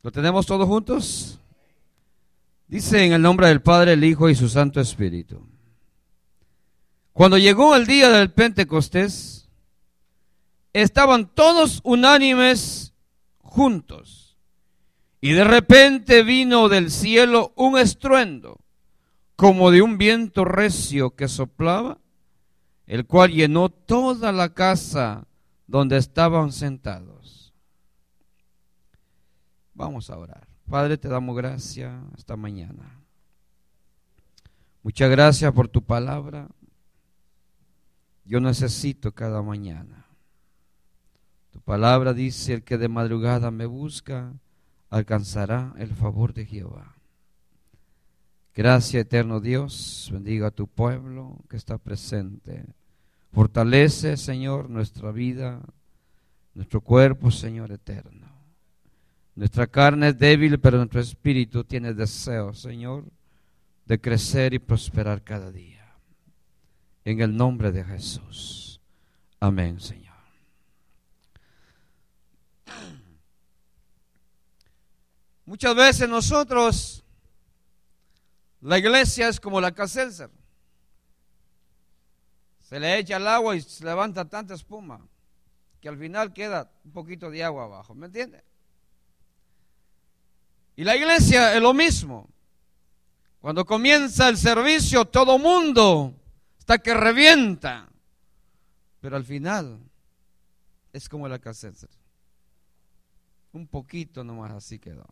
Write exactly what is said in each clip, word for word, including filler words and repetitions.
¿Lo tenemos todos juntos? Dice: en el nombre del Padre, el Hijo y su Santo Espíritu. Cuando llegó el día del Pentecostés, estaban todos unánimes juntos, y de repente vino del cielo un estruendo, como de un viento recio que soplaba, el cual llenó toda la casa donde estaban sentados. Vamos a orar. Padre, te damos gracias esta mañana. Muchas gracias por tu palabra. Yo necesito cada mañana. Tu palabra dice: el que de madrugada me busca, alcanzará el favor de Jehová. Gracias, eterno Dios. Bendiga a tu pueblo que está presente. Fortalece, Señor, nuestra vida, nuestro cuerpo, Señor eterno. Nuestra carne es débil, pero nuestro espíritu tiene deseo, Señor, de crecer y prosperar cada día. En el nombre de Jesús. Amén, Señor. Muchas veces nosotros, la iglesia es como la Alka-Seltzer. Se le echa el agua y se levanta tanta espuma que al final queda un poquito de agua abajo, ¿me entiende? Y la iglesia es lo mismo. Cuando comienza el servicio, todo mundo está que revienta, pero al final es como la Alka-Seltzer. Un poquito nomás así quedó.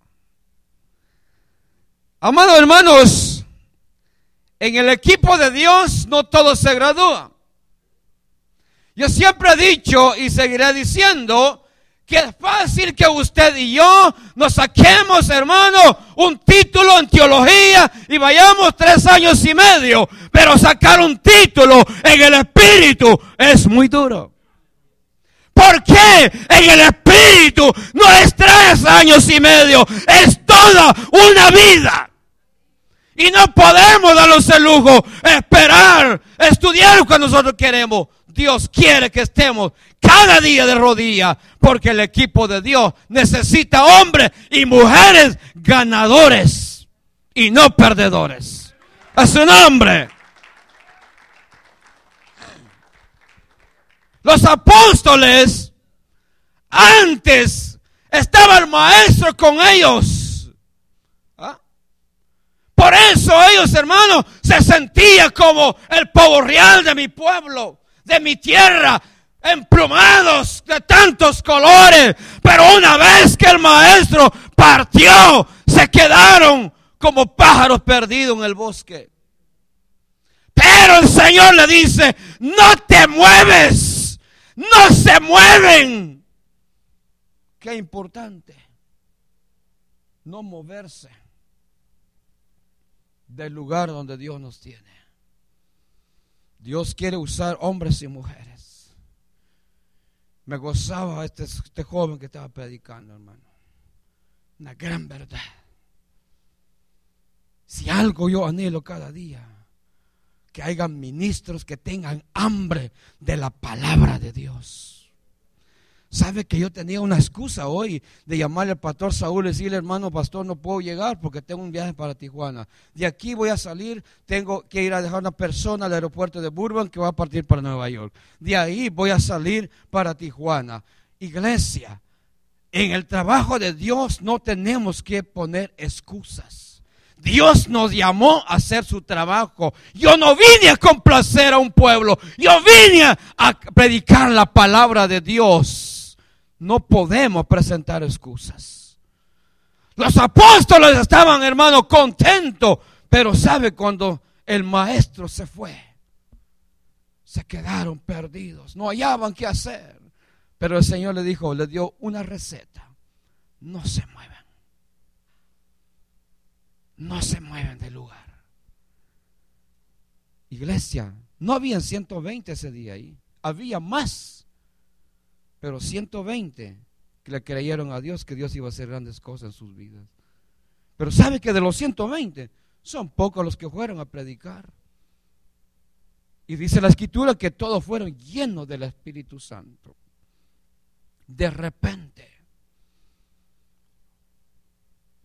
Amados hermanos, en el equipo de Dios no todos se gradúan. Yo siempre he dicho y seguiré diciendo que es fácil que usted y yo nos saquemos, hermano, un título en teología y vayamos tres años y medio, pero sacar un título en el espíritu es muy duro. ¿Por qué? En el espíritu no es tres años y medio, es toda una vida. Y no podemos darnos el lujo, esperar, estudiar cuando nosotros queremos. Dios quiere que estemos cada día de rodillas, porque el equipo de Dios necesita hombres y mujeres ganadores y no perdedores. A su nombre. Los apóstoles, antes estaba el maestro con ellos. ¿Ah? Por eso ellos, hermanos, se sentían como el pavo real de mi pueblo, de mi tierra, emplumados de tantos colores. Pero una vez que el maestro partió, se quedaron como pájaros perdidos en el bosque. Pero el Señor le dice: no te mueves, no se mueven. Qué importante no moverse del lugar donde Dios nos tiene. Dios quiere usar hombres y mujeres. Me gozaba este, este joven que estaba predicando, hermano. Una gran verdad. Si algo yo anhelo cada día, que hayan ministros que tengan hambre de la palabra de Dios. ¿Sabe que yo tenía una excusa hoy de llamarle al pastor Saúl y decirle: hermano pastor, no puedo llegar porque tengo un viaje para Tijuana? De aquí voy a salir, tengo que ir a dejar una persona al aeropuerto de Burbank que va a partir para Nueva York. De ahí voy a salir para Tijuana. Iglesia, en el trabajo de Dios no tenemos que poner excusas. Dios nos llamó a hacer su trabajo. Yo no vine a complacer a un pueblo, yo vine a predicar la palabra de Dios. No podemos presentar excusas. Los apóstoles estaban, hermano, contentos, pero sabe, cuando el maestro se fue, se quedaron perdidos, no hallaban qué hacer. Pero el Señor le dijo, le dio una receta: no se muevan. No se mueven del lugar. Iglesia, no habían ciento veinte ese día ahí. Había más. Pero ciento veinte que le creyeron a Dios que Dios iba a hacer grandes cosas en sus vidas. Pero sabe que de los ciento veinte son pocos los que fueron a predicar. Y dice la Escritura que todos fueron llenos del Espíritu Santo.. De repente,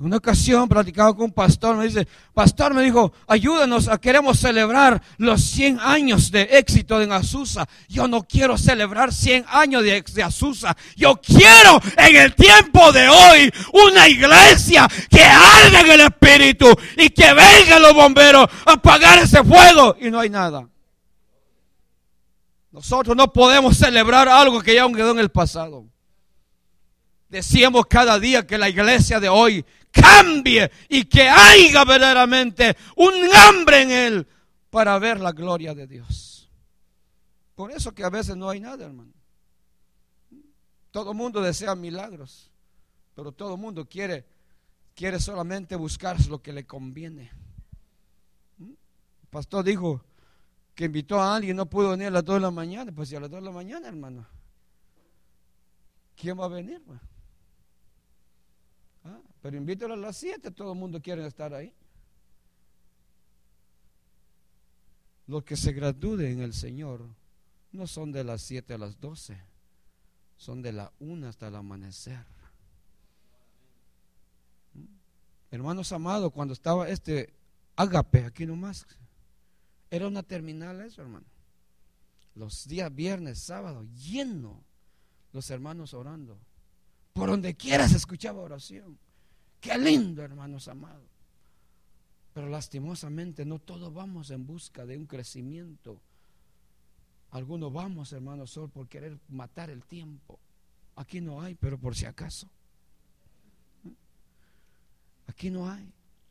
Una ocasión platicaba con un pastor, me dice, pastor, me dijo, ayúdanos, a, queremos celebrar los cien años de éxito en Azusa. Yo no quiero celebrar cien años de, de Azusa. Yo quiero en el tiempo de hoy una iglesia que arde en el espíritu y que vengan los bomberos a apagar ese fuego. Y no hay nada. Nosotros no podemos celebrar algo que ya quedó en el pasado. Decíamos cada día que la iglesia de hoy cambie y que haya verdaderamente un hambre en él para ver la gloria de Dios. Por eso que a veces no hay nada, hermano. Todo el mundo desea milagros, pero todo el mundo quiere, quiere solamente buscar lo que le conviene. El pastor dijo que invitó a alguien y no pudo venir a las dos de la mañana. Pues si a las dos de la mañana, hermano, ¿quién va a venir? Ah, pero invítalo a las siete, todo el mundo quiere estar ahí. Los que se gradúen en el Señor no son de las siete a las doce, son de la una hasta el amanecer. Hermanos amados, cuando estaba este Ágape aquí nomás, era una terminal eso, hermano. Los días viernes, sábado, lleno, los hermanos orando. Por donde quiera se escuchaba oración. Qué lindo, hermanos amados. Pero lastimosamente no todos vamos en busca de un crecimiento. Algunos vamos, hermanos, solo por querer matar el tiempo. Aquí no hay, pero por si acaso. Aquí no hay.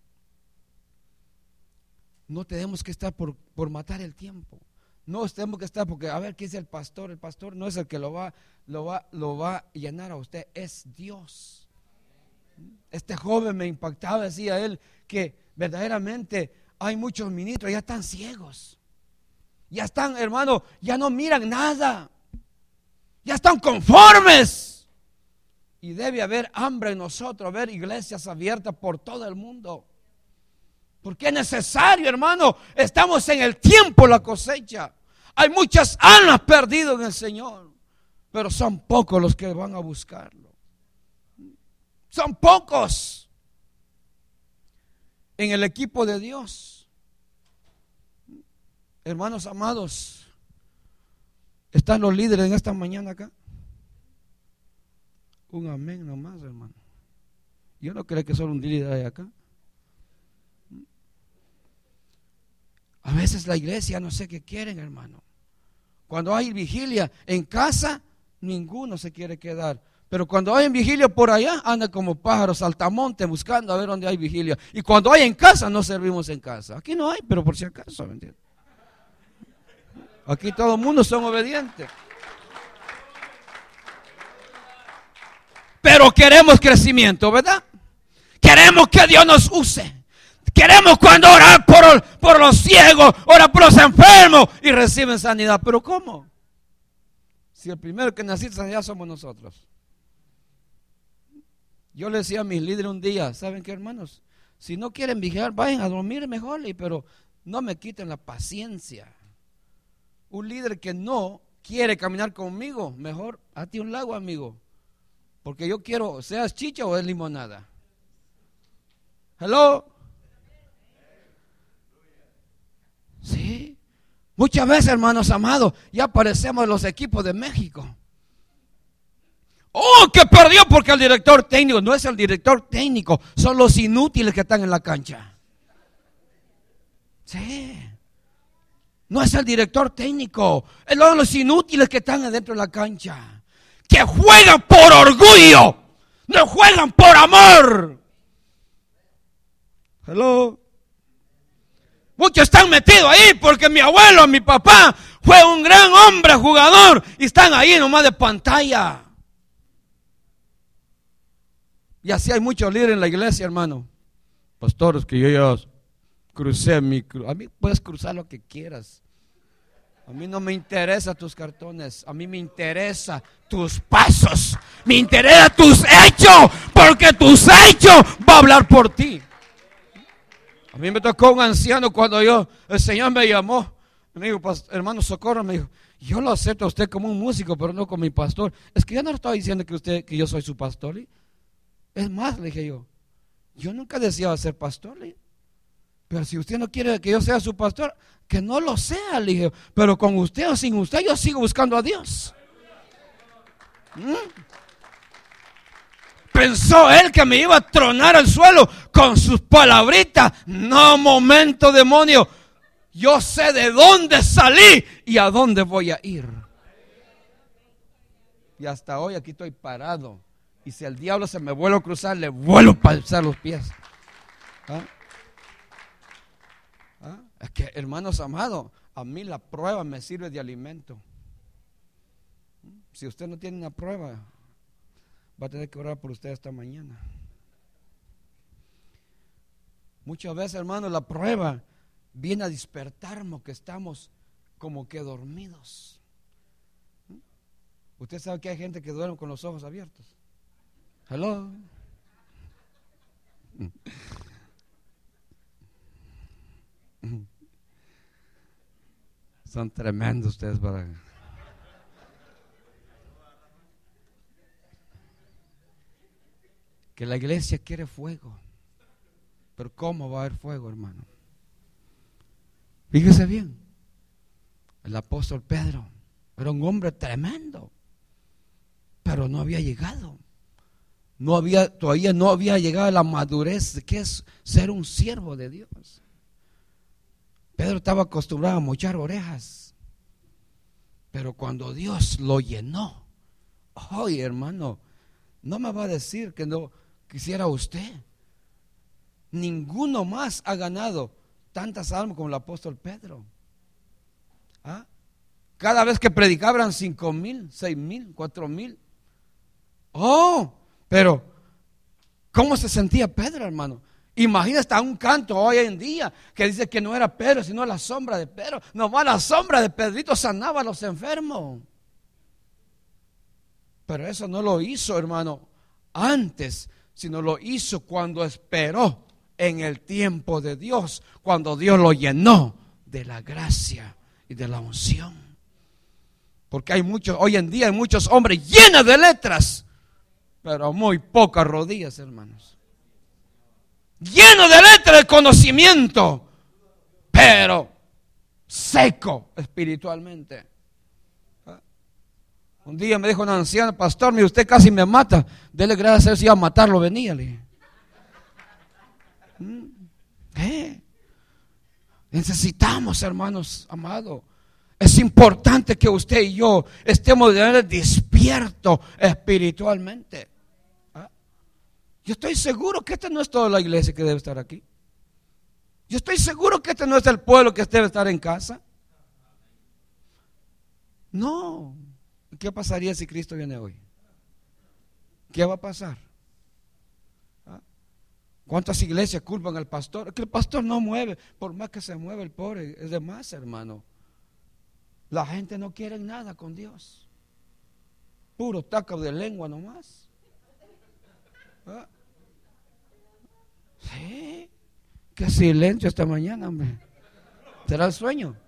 No tenemos que estar por, por matar el tiempo. No tenemos que estar porque, a ver, ¿qué dice el pastor? El pastor no es el que lo va, lo va, lo va a llenar a usted, es Dios. Este joven me impactaba, decía él, que verdaderamente hay muchos ministros, ya están ciegos. Ya están, hermano, ya no miran nada. Ya están conformes. Y debe haber hambre en nosotros, ver iglesias abiertas por todo el mundo. Porque es necesario, hermano. Estamos en el tiempo de la cosecha. Hay muchas almas perdidas en el Señor, pero son pocos los que van a buscarlo. Son pocos en el equipo de Dios. Hermanos amados, ¿están los líderes en esta mañana acá? Un amén nomás, hermano. Yo no creo que solo un líder hay acá. A veces la iglesia no sé qué quieren, hermano. Cuando hay vigilia en casa, ninguno se quiere quedar. Pero cuando hay en vigilia por allá, andan como pájaros saltamontes buscando a ver dónde hay vigilia. Y cuando hay en casa, no servimos en casa. Aquí no hay, pero por si acaso, ¿me entiendes? Aquí todo el mundo son obedientes. Pero queremos crecimiento, ¿verdad? Queremos que Dios nos use. Queremos cuando orar por, por los ciegos, orar por los enfermos y reciben sanidad. ¿Pero cómo? Si el primero que necesita sanidad somos nosotros. Yo le decía a mis líderes un día, ¿saben qué, hermanos? Si no quieren vigilar, vayan a dormir mejor, pero no me quiten la paciencia. Un líder que no quiere caminar conmigo, mejor hazte un lago, amigo. Porque yo quiero, seas chicha o es limonada. Hello. Sí. Muchas veces, hermanos amados, ya parecemos los equipos de México. Oh, que perdió porque el director técnico, no es el director técnico, son los inútiles que están en la cancha. Sí. No es el director técnico, son los inútiles que están adentro de la cancha, que juegan por orgullo, no juegan por amor. Hello. Muchos están metidos ahí porque mi abuelo, mi papá fue un gran hombre jugador y están ahí nomás de pantalla. Y así hay muchos líderes en la iglesia, hermano. Pastores, que yo ya crucé mi cruz. A mí puedes cruzar lo que quieras. A mí no me interesan tus cartones. A mí me interesa tus pasos. Me interesa tus hechos, porque tus hechos van a hablar por ti. A mí me tocó un anciano cuando yo, el Señor me llamó. Me dijo, hermano Socorro, me dijo, yo lo acepto a usted como un músico, pero no como mi pastor. Es que yo no estoy diciendo que usted, que yo soy su pastor. Es más, le dije yo, Yo nunca deseaba ser pastor, le dije. Pero si usted no quiere que yo sea su pastor, que no lo sea, le dije. Pero con usted o sin usted, yo sigo buscando a Dios. ¿Mm? Pensó él que me iba a tronar al suelo con sus palabritas. No, momento, demonio. Yo sé de dónde salí y a dónde voy a ir. Y hasta hoy aquí estoy parado. Y si el diablo se me vuelve a cruzar, le vuelvo a pasar los pies. ¿Ah? ¿Ah? Es que, hermanos amados, a mí la prueba me sirve de alimento. Si usted no tiene una prueba, va a tener que orar por usted esta mañana. Muchas veces, hermanos, la prueba viene a despertarnos que estamos como que dormidos. Usted sabe que hay gente que duerme con los ojos abiertos. Hello. Son tremendos ustedes para... Que la iglesia quiere fuego. Pero ¿cómo va a haber fuego, hermano? Fíjese bien. El apóstol Pedro era un hombre tremendo, pero no había llegado. No había, todavía no había llegado a la madurez de que es ser un siervo de Dios. Pedro estaba acostumbrado a mochar orejas. Pero cuando Dios lo llenó, oye, hermano, no me va a decir que no quisiera usted. Ninguno más ha ganado tantas almas como el apóstol Pedro. ¿Ah? Cada vez que predicaban cinco mil, seis mil, cuatro mil. Oh, pero ¿cómo se sentía Pedro, hermano? Imagina hasta un canto hoy en día que dice que no era Pedro, sino la sombra de Pedro. Nomás la sombra de Pedrito sanaba a los enfermos. Pero eso no lo hizo, hermano, antes, sino lo hizo cuando esperó en el tiempo de Dios, cuando Dios lo llenó de la gracia y de la unción. Porque hay muchos, hoy en día hay muchos hombres llenos de letras, pero muy pocas rodillas, hermanos. Lleno de letras de conocimiento, pero seco espiritualmente. Un día me dijo una anciana: pastor, mire, usted casi me mata. Dele gracias a Dios, si iba a matarlo, venía. Le dije. ¿Eh? Necesitamos, hermanos amados. Es importante que usted y yo estemos despiertos espiritualmente. ¿Ah? Yo estoy seguro que esta no es toda la iglesia que debe estar aquí. Yo estoy seguro que este no es el pueblo que debe estar en casa. No. ¿Qué pasaría si Cristo viene hoy? ¿Qué va a pasar? ¿Ah? ¿Cuántas iglesias culpan al pastor? Que el pastor no mueve, por más que se mueve el pobre, es de más, hermano. La gente no quiere nada con Dios. Puro taco de lengua nomás. ¿Ah? Sí. Qué silencio esta mañana, hombre. ¿Será el sueño?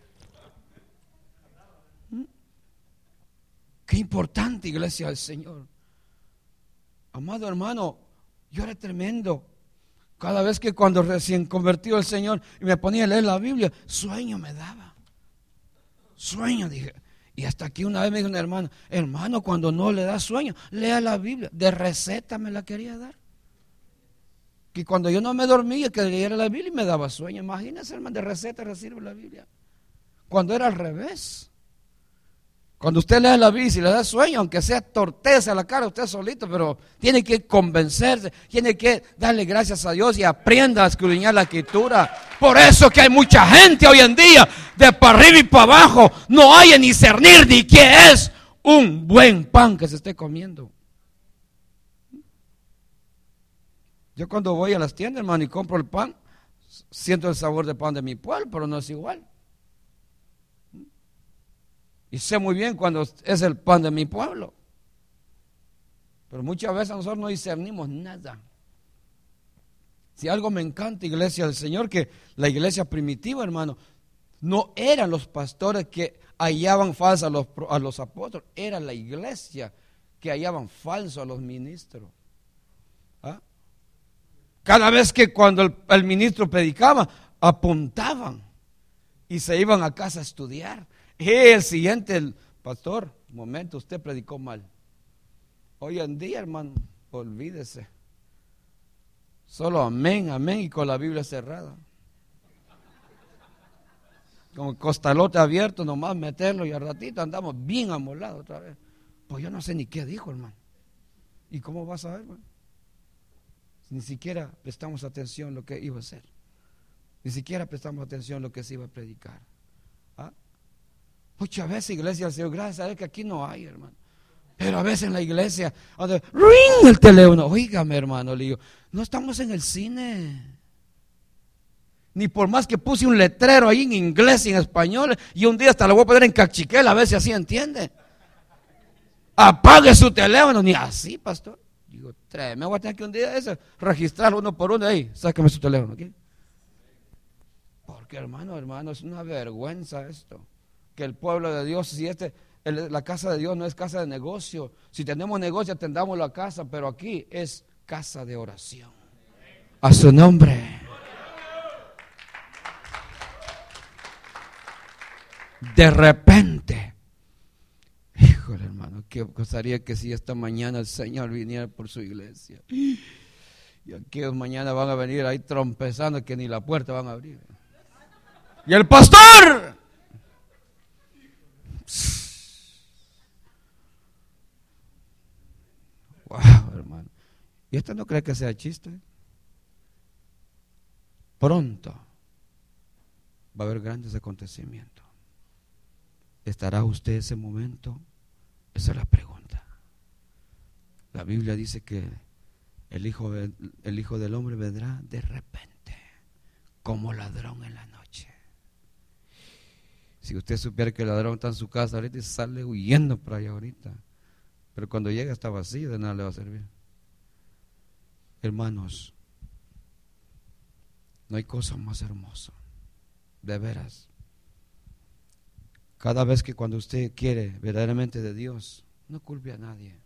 Qué importante, iglesia del Señor. Amado hermano, yo era tremendo. Cada vez que cuando recién convertido al Señor y me ponía a leer la Biblia, sueño me daba. Sueño, dije. Y hasta aquí una vez me dijo una hermana: hermano, cuando no le da sueño, lea la Biblia. De receta me la quería dar. Que cuando yo no me dormía, que leyera la Biblia y me daba sueño. Imagínese, hermano, de receta recibe la Biblia. Cuando era al revés. Cuando usted lee la Biblia y le da sueño, aunque sea torteza a la cara usted solito, pero tiene que convencerse, tiene que darle gracias a Dios y aprenda a escudriñar la escritura. Por eso que hay mucha gente hoy en día, de para arriba y para abajo, no hay ni discernir ni qué es un buen pan que se esté comiendo. Yo cuando voy a las tiendas, hermano, y compro el pan, siento el sabor del pan de mi pueblo, pero no es igual. Y sé muy bien cuando es el pan de mi pueblo. Pero muchas veces nosotros no discernimos nada. Si algo me encanta, iglesia del Señor, que la iglesia primitiva, hermano, no eran los pastores que hallaban falsos a los, a los apóstoles, era la iglesia que hallaban falso a los ministros. ¿Ah? Cada vez que cuando el, el ministro predicaba, apuntaban y se iban a casa a estudiar. Y el siguiente, el pastor, un momento, usted predicó mal. Hoy en día, hermano, olvídese. Solo amén, amén y con la Biblia cerrada. Como costalote abierto, nomás meterlo y al ratito andamos bien amolados otra vez. Pues yo no sé ni qué dijo, hermano. ¿Y cómo vas a ver, hermano? Ni siquiera prestamos atención a lo que iba a hacer. Ni siquiera prestamos atención a lo que se iba a predicar. ¿Ah? Muchas veces, iglesia, al Señor, gracias a Él que aquí no hay, hermano. Pero a veces en la iglesia, donde ring el teléfono, oígame, hermano, le digo, no estamos en el cine. Ni por más que puse un letrero ahí en inglés y en español, y un día hasta lo voy a poner en cachiquel, a ver si así entiende. Apague su teléfono, ni así, pastor. Digo, me voy a tener que un día ese registrarlo uno por uno, ahí, sáqueme su teléfono aquí. Porque hermano, hermano, es una vergüenza esto. Que el pueblo de Dios, si este, el, la casa de Dios no es casa de negocio. Si tenemos negocio, atendamos la casa, pero aquí es casa de oración. A su nombre. De repente, híjole, hermano, qué gustaría que si esta mañana el Señor viniera por su iglesia. Y aquellos mañana van a venir ahí trompezando que ni la puerta van a abrir. Y el pastor, wow, hermano. ¿Y esto no cree que sea chiste? Pronto va a haber grandes acontecimientos. ¿Estará usted ese momento? Esa es la pregunta. La Biblia dice que el hijo, el hijo del hombre vendrá de repente, como ladrón en la noche. Si usted supiera que el ladrón está en su casa ahorita y sale huyendo por allá ahorita, pero cuando llega está vacío, de nada le va a servir. Hermanos, no hay cosa más hermosa, de veras. Cada vez que cuando usted quiere verdaderamente de Dios, no culpe a nadie.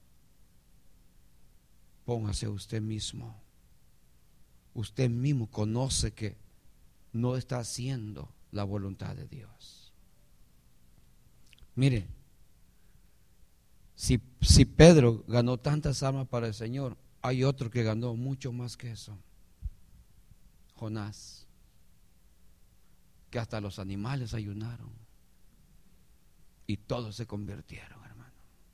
Póngase usted mismo. Usted mismo conoce que no está haciendo la voluntad de Dios. Mire, si, si Pedro ganó tantas almas para el Señor, hay otro que ganó mucho más que eso. Jonás, que hasta los animales ayunaron. Y todos se convirtieron, hermano.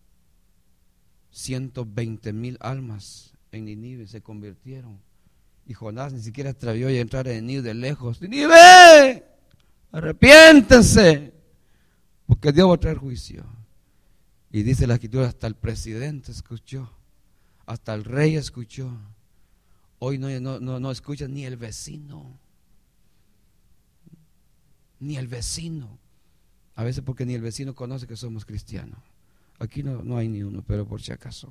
ciento veinte mil almas en Nínive se convirtieron. Y Jonás ni siquiera atrevió a entrar en Nínive de lejos. ¡Nínive! ¡Arrepiéntense! Porque Dios va a traer juicio. Y dice la Escritura, hasta el presidente escuchó. Hasta el rey escuchó. Hoy no, no, no, no escucha ni el vecino. Ni el vecino. A veces porque ni el vecino conoce que somos cristianos. Aquí no, no hay ni uno, pero por si acaso.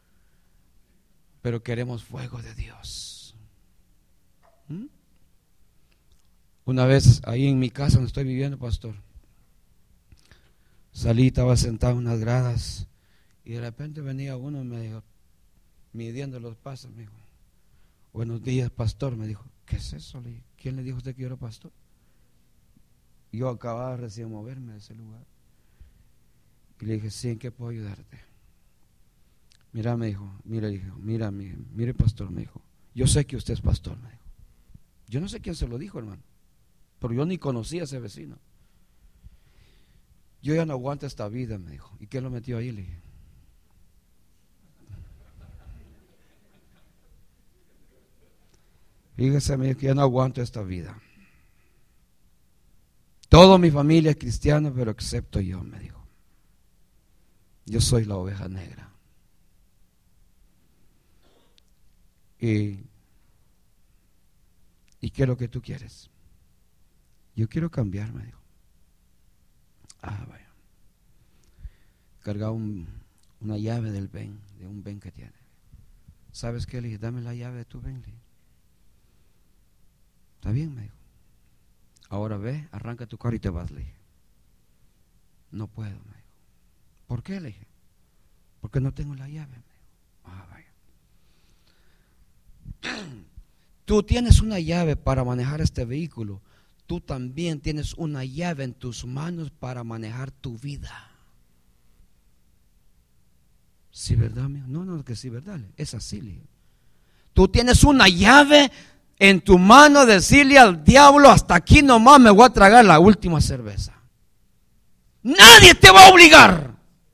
Pero queremos fuego de Dios. ¿Mm? Una vez ahí en mi casa donde estoy viviendo, pastor, salí, estaba sentado en unas gradas y de repente venía uno y me dijo, midiendo los pasos, me dijo, buenos días, pastor. Me dijo, ¿qué es eso? Le dije, ¿quién le dijo a usted que yo era pastor? Yo acababa recién de moverme de ese lugar. Y le dije, sí, ¿en qué puedo ayudarte? Mira, me dijo, mira, dijo, mira, mire, mire, pastor, me dijo, yo sé que usted es pastor, me dijo. Yo no sé quién se lo dijo, hermano, pero yo ni conocía a ese vecino. Yo ya no aguanto esta vida, me dijo. ¿Y quién lo metió ahí? Le dije. Fíjese, me dijo, que ya no aguanto esta vida. Toda mi familia es cristiana, pero excepto yo, me dijo. Yo soy la oveja negra. Y, ¿Y qué es lo que tú quieres? Yo quiero cambiar, me dijo. Ah, vaya. Cargaba un, una llave del Ben, de un Ben que tiene. ¿Sabes qué? Le dije, dame la llave de tu Ben. Le dije. Está bien, me dijo. Ahora ve, arranca tu carro y te vas, le dije. No puedo, me dijo. ¿Por qué? Le dije. Porque no tengo la llave, me dijo. Ah, vaya. tú tienes una llave para manejar este vehículo, tú también tienes una llave en tus manos para manejar tu vida. Sí, ¿verdad, amigo? No, no, que sí, ¿verdad? Es así, Leo. Tú tienes una llave en tu mano, decirle al diablo: hasta aquí nomás me voy a tragar la última cerveza. Nadie te va a obligar.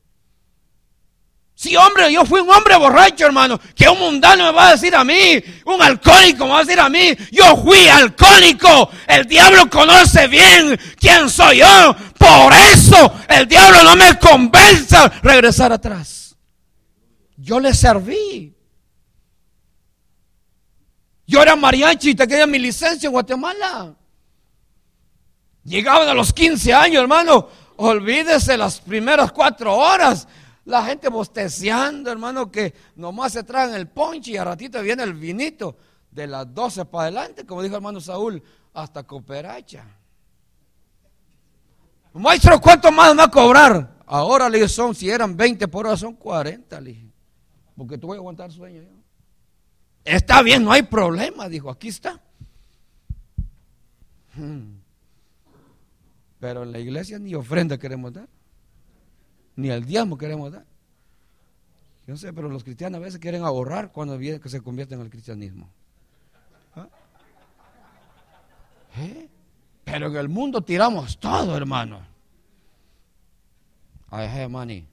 Sí, hombre, yo fui un hombre borracho, hermano. Que un mundano me va a decir a mí, un alcohólico me va a decir a mí: yo fui alcohólico. El diablo conoce bien quién soy yo. Por eso el diablo no me convence a regresar atrás. Yo le serví. Yo era mariachi y tenía mi licencia en Guatemala. Llegaban a los quince años, hermano. Olvídese las primeras cuatro horas. La gente bosteceando, hermano, que nomás se traen el ponche y a ratito viene el vinito. De las doce para adelante, como dijo el hermano Saúl, hasta cooperacha. Maestro, ¿cuánto más me va a cobrar? Ahora le dije, son, si eran veinte por hora, son cuarenta, le dije. Porque tú voy a aguantar sueño yo. Está bien, no hay problema, dijo, aquí está. Hmm. Pero en la iglesia ni ofrenda queremos dar, ni el diezmo queremos dar. Yo no sé, pero los cristianos a veces quieren ahorrar cuando viene que se convierten al cristianismo. ¿Ah? ¿Eh? Pero en el mundo tiramos todo, hermano. I have money.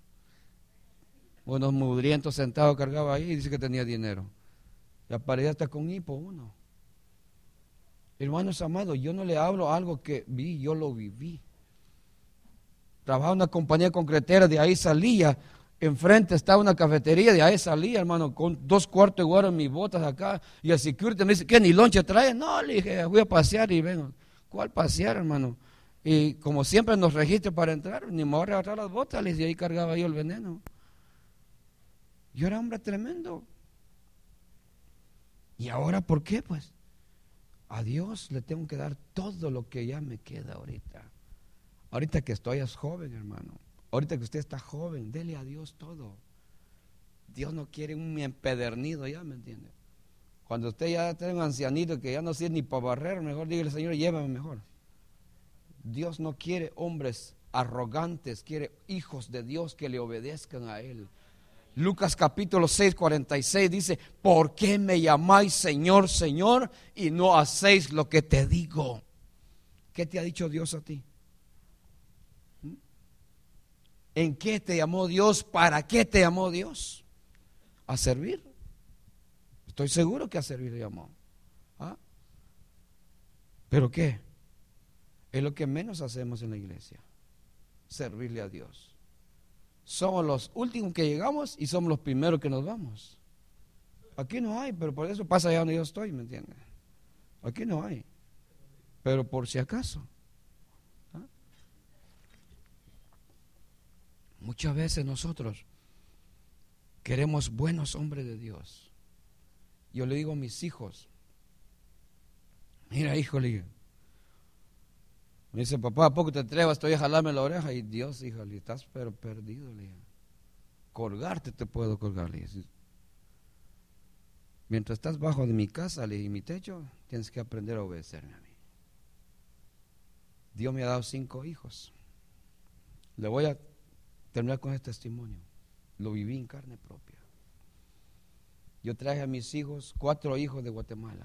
Unos mudrientos sentados cargaba ahí y dice que tenía dinero. Y aparecía hasta con hipo uno. Hermanos amados, yo no le hablo algo que vi, yo lo viví. Trabajaba en una compañía concretera, de ahí salía, enfrente estaba una cafetería, de ahí salía, hermano, con dos cuartos de guaro en mis botas acá, y el security me dice, ¿qué, ni lonche trae? No, le dije, voy a pasear y vengo. ¿Cuál pasear, hermano? Y como siempre nos registra para entrar, ni me voy a arrebatar las botas, y ahí cargaba yo el veneno. Yo era hombre tremendo. ¿Y ahora por qué? Pues a Dios le tengo que dar todo lo que ya me queda ahorita. Ahorita que estoy es joven, hermano. Ahorita que usted está joven, dele a Dios todo. Dios no quiere un empedernido, ya me entiende. Cuando usted ya tiene un ancianito que ya no sirve ni para barrer, mejor dígale, Señor, llévame mejor. Dios no quiere hombres arrogantes, quiere hijos de Dios que le obedezcan a Él. Lucas capítulo seis, cuarenta y seis dice: ¿por qué me llamáis Señor, Señor, y no hacéis lo que te digo? ¿Qué te ha dicho Dios a ti? ¿Mm? ¿En qué te llamó Dios? ¿Para qué te llamó Dios? A servir. Estoy seguro que a servir le llamó. ¿Ah? ¿Pero qué? Es lo que menos hacemos en la iglesia, servirle a Dios. Somos los últimos que llegamos y somos los primeros que nos vamos. Aquí no hay, pero por eso pasa allá donde yo estoy, ¿me entiendes? Aquí no hay, pero por si acaso. ¿Ah? Muchas veces nosotros queremos buenos hombres de Dios. Yo le digo a mis hijos, mira, hijo, le digo, me dice, papá, ¿a poco te atrevas? Estoy a jalarme la oreja. Y Dios, hija, le estás pero perdido, le dije. Colgarte te puedo colgar, le dije. Mientras estás bajo de mi casa, le dije, y mi techo, tienes que aprender a obedecerme a mí. Dios me ha dado cinco hijos. Le voy a terminar con este testimonio. Lo viví en carne propia. Yo traje a mis hijos, cuatro hijos de Guatemala.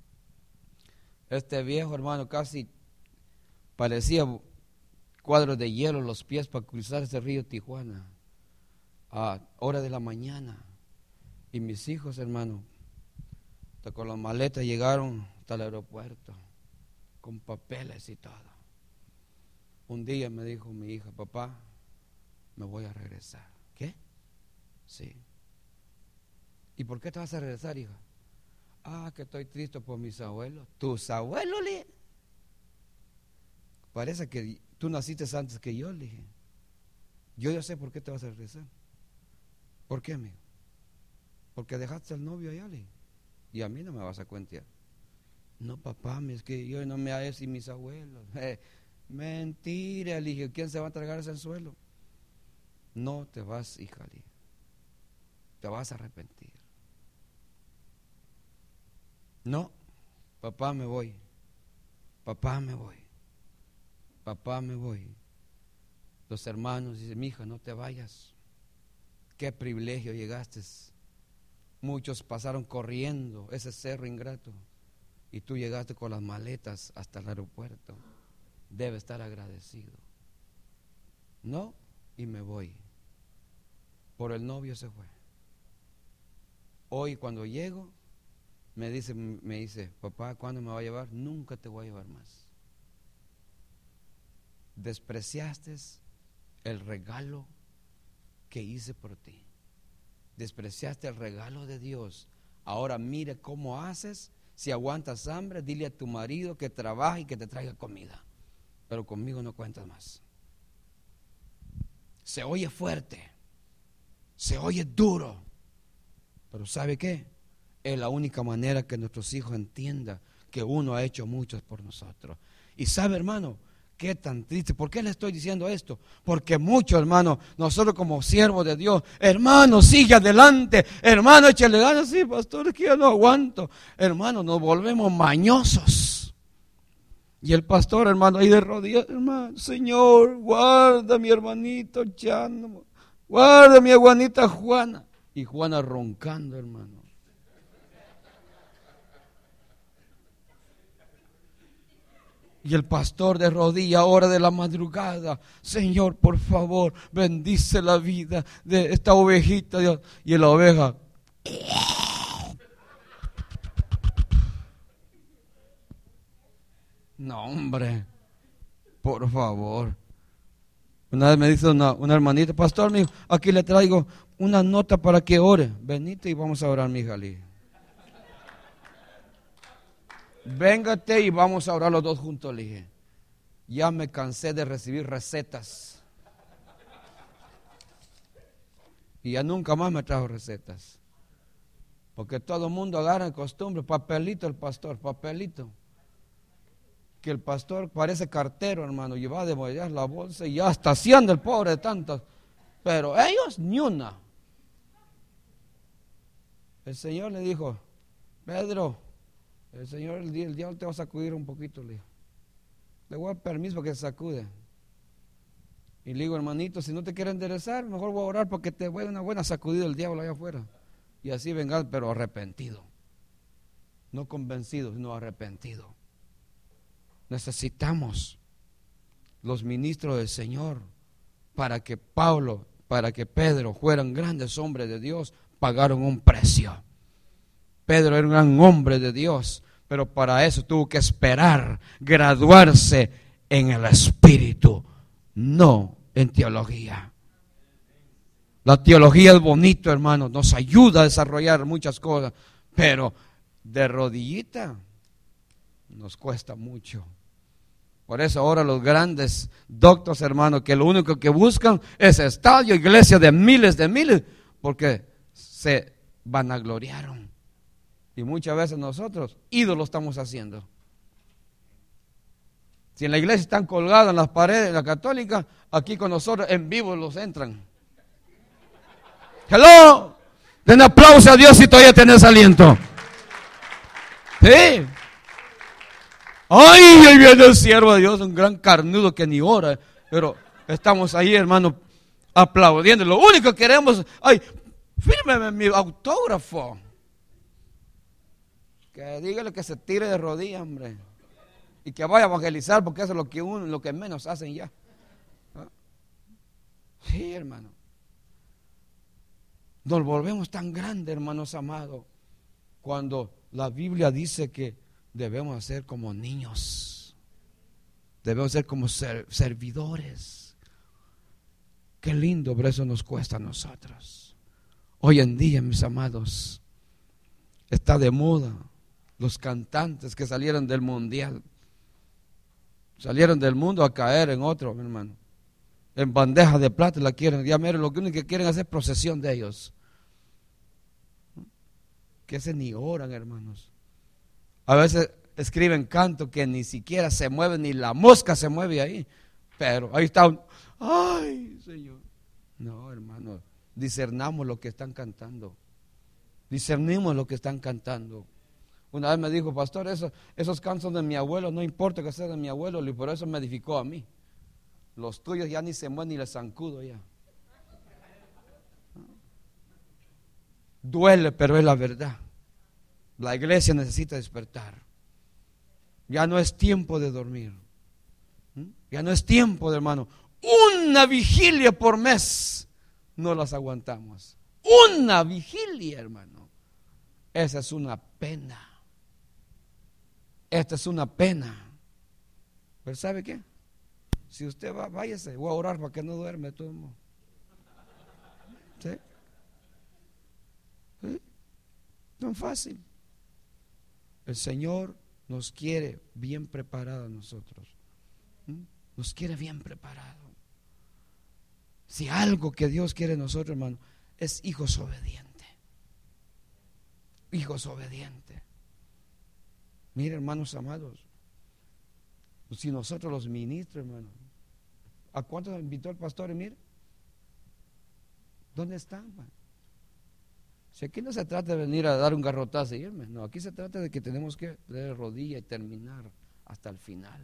Este viejo hermano casi parecía cuadros de hielo los pies para cruzar ese río Tijuana a hora de la mañana. Y mis hijos, hermano, con las maletas llegaron hasta el aeropuerto con papeles y todo. Un día me dijo mi hija, papá, me voy a regresar. ¿Qué? Sí. ¿Y por qué te vas a regresar, hija? Ah, que estoy triste por mis abuelos. ¿Tus abuelos, le? Parece que tú naciste antes que yo, le dije. Yo ya sé por qué te vas a regresar. ¿Por qué, amigo? Porque dejaste al novio allá, le dije. Y a mí no me vas a cuentear. No, papá, es que yo no me hallo sin mis abuelos. Eh, mentira, le dije. ¿Quién se va a tragar ese suelo? No te vas, hija, le dije. Te vas a arrepentir. No, papá, me voy. Papá, me voy. Papá, me voy. Los hermanos dicen, mi hija, no te vayas. Qué privilegio llegaste. Muchos pasaron corriendo ese cerro ingrato y tú llegaste con las maletas hasta el aeropuerto. Debe estar agradecido. No, y me voy. Por el novio se fue. Hoy cuando llego me dice, me dice, papá, ¿cuándo me va a llevar? Nunca te voy a llevar más. Despreciaste el regalo que hice por ti. Despreciaste el regalo de Dios. Ahora mire cómo haces. Si aguantas hambre, dile a tu marido que trabaje y que te traiga comida. Pero conmigo no cuentas más. Se oye fuerte, se oye duro, pero ¿sabe qué? Es la única manera que nuestros hijos entiendan que uno ha hecho mucho por nosotros. Y sabe, hermano, qué tan triste. ¿Por qué le estoy diciendo esto? Porque muchos, hermano, nosotros como siervos de Dios, hermano, sigue adelante, hermano, échale ganas. Sí, pastor, es que yo no aguanto. Hermano, nos volvemos mañosos. Y el pastor, hermano, ahí de rodillas, hermano, Señor, guarda a mi hermanito Chano, guarda a mi aguanita Juana. Y Juana roncando, hermano. Y el pastor de rodilla, hora de la madrugada, Señor, por favor, bendice la vida de esta ovejita. Dios. Y la oveja, no, hombre, por favor. Una vez me dice una, una hermanita, pastor, mijo, aquí le traigo una nota para que ore. Venite y vamos a orar, mija. Véngate y vamos a orar los dos juntos, le dije. Ya me cansé de recibir recetas. Y ya nunca más me trajo recetas. Porque todo el mundo agarra en costumbre, papelito el pastor, papelito. Que el pastor parece cartero, hermano, lleva de bollar la bolsa y ya está haciendo el pobre de tantos. Pero ellos ni una. El Señor le dijo, Pedro, el Señor, el, el diablo te va a sacudir un poquito, le dijo. Le voy a dar permiso para que se sacude. Y le digo, hermanito, si no te quiere enderezar, mejor voy a orar porque te voy a dar una buena sacudida del diablo allá afuera. Y así venga, pero arrepentido. No convencido, sino arrepentido. Necesitamos los ministros del Señor para que Pablo, para que Pedro fueran grandes hombres de Dios, pagaron un precio. Pedro era un gran hombre de Dios, pero para eso tuvo que esperar, graduarse en el Espíritu, no en teología. La teología es bonito, hermano, nos ayuda a desarrollar muchas cosas, pero de rodillita nos cuesta mucho. Por eso ahora los grandes doctos, hermanos, que lo único que buscan es estadio, iglesia de miles de miles, porque se vanagloriaron. Y muchas veces nosotros ídolos estamos haciendo. Si en la iglesia están colgados en las paredes de la católica, aquí con nosotros en vivo los entran. Hello, den aplauso a Dios si todavía tenés aliento. Sí. Ay, ahí viene el siervo de Dios, un gran carnudo que ni ora, pero estamos ahí, hermano, aplaudiendo. Lo único que queremos, ay, fírmeme mi autógrafo. Que dígale que se tire de rodillas, hombre, y que vaya a evangelizar, porque eso es lo que uno, lo que menos hacen ya. ¿Ah? Sí, hermano. Nos volvemos tan grandes, hermanos amados, cuando la Biblia dice que debemos ser como niños, debemos ser como ser, servidores. Qué lindo, pero eso nos cuesta a nosotros. Hoy en día, mis amados, está de moda los cantantes que salieron del mundial, salieron del mundo a caer en otro, hermano, en bandeja de plata la quieren. Ya miren, lo único que quieren es hacer procesión de ellos, que se ni oran, hermanos. A veces escriben canto que ni siquiera se mueve, ni la mosca se mueve ahí. Pero ahí está un, ay, Señor. No, hermano, discernamos lo que están cantando. Discernimos lo que están cantando. Una vez me dijo, pastor, esos, esos cantos son de mi abuelo, no importa que sean de mi abuelo, y por eso me edificó a mí. Los tuyos ya ni se mueven ni les zancudo ya. Duele, pero es la verdad. La iglesia necesita despertar. Ya no es tiempo de dormir. Ya no es tiempo de, hermano. Una vigilia por mes no las aguantamos. Una vigilia, hermano. Esa es una pena. Esta es una pena. Pero ¿sabe qué? Si usted va, váyase, voy a orar para que no duerme todo el mundo. ¿Sí? ¿Sí? Tan fácil. El Señor nos quiere bien preparados nosotros. ¿Mm? Nos quiere bien preparados. Si algo que Dios quiere de nosotros, hermano, es hijos obedientes. Hijos obedientes. Mire, hermanos amados, si nosotros los ministros, hermano, ¿a cuántos invitó el pastor? Y mire, ¿dónde están? Man? Si aquí no se trata de venir a dar un garrotazo y irme, no, aquí se trata de que tenemos que de rodilla y terminar hasta el final.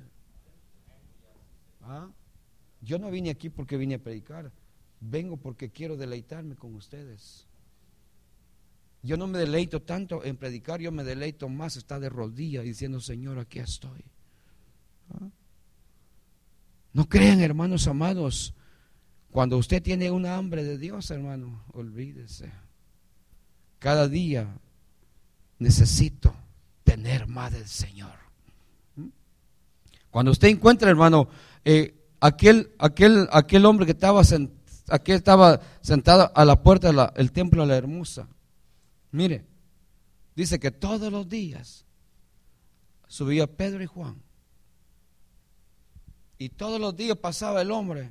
¿Ah? Yo no vine aquí porque vine a predicar, vengo porque quiero deleitarme con ustedes. Yo no me deleito tanto en predicar, yo me deleito más estar de rodillas diciendo, Señor, aquí estoy. ¿Ah? No crean, hermanos amados, cuando usted tiene una hambre de Dios, hermano, olvídese. Cada día necesito tener más del Señor. Cuando usted encuentra, hermano, eh, aquel, aquel, aquel hombre que estaba, sent, aquel estaba sentado a la puerta del de templo de la hermosa, mire, dice que todos los días subía Pedro y Juan. Y todos los días pasaba el hombre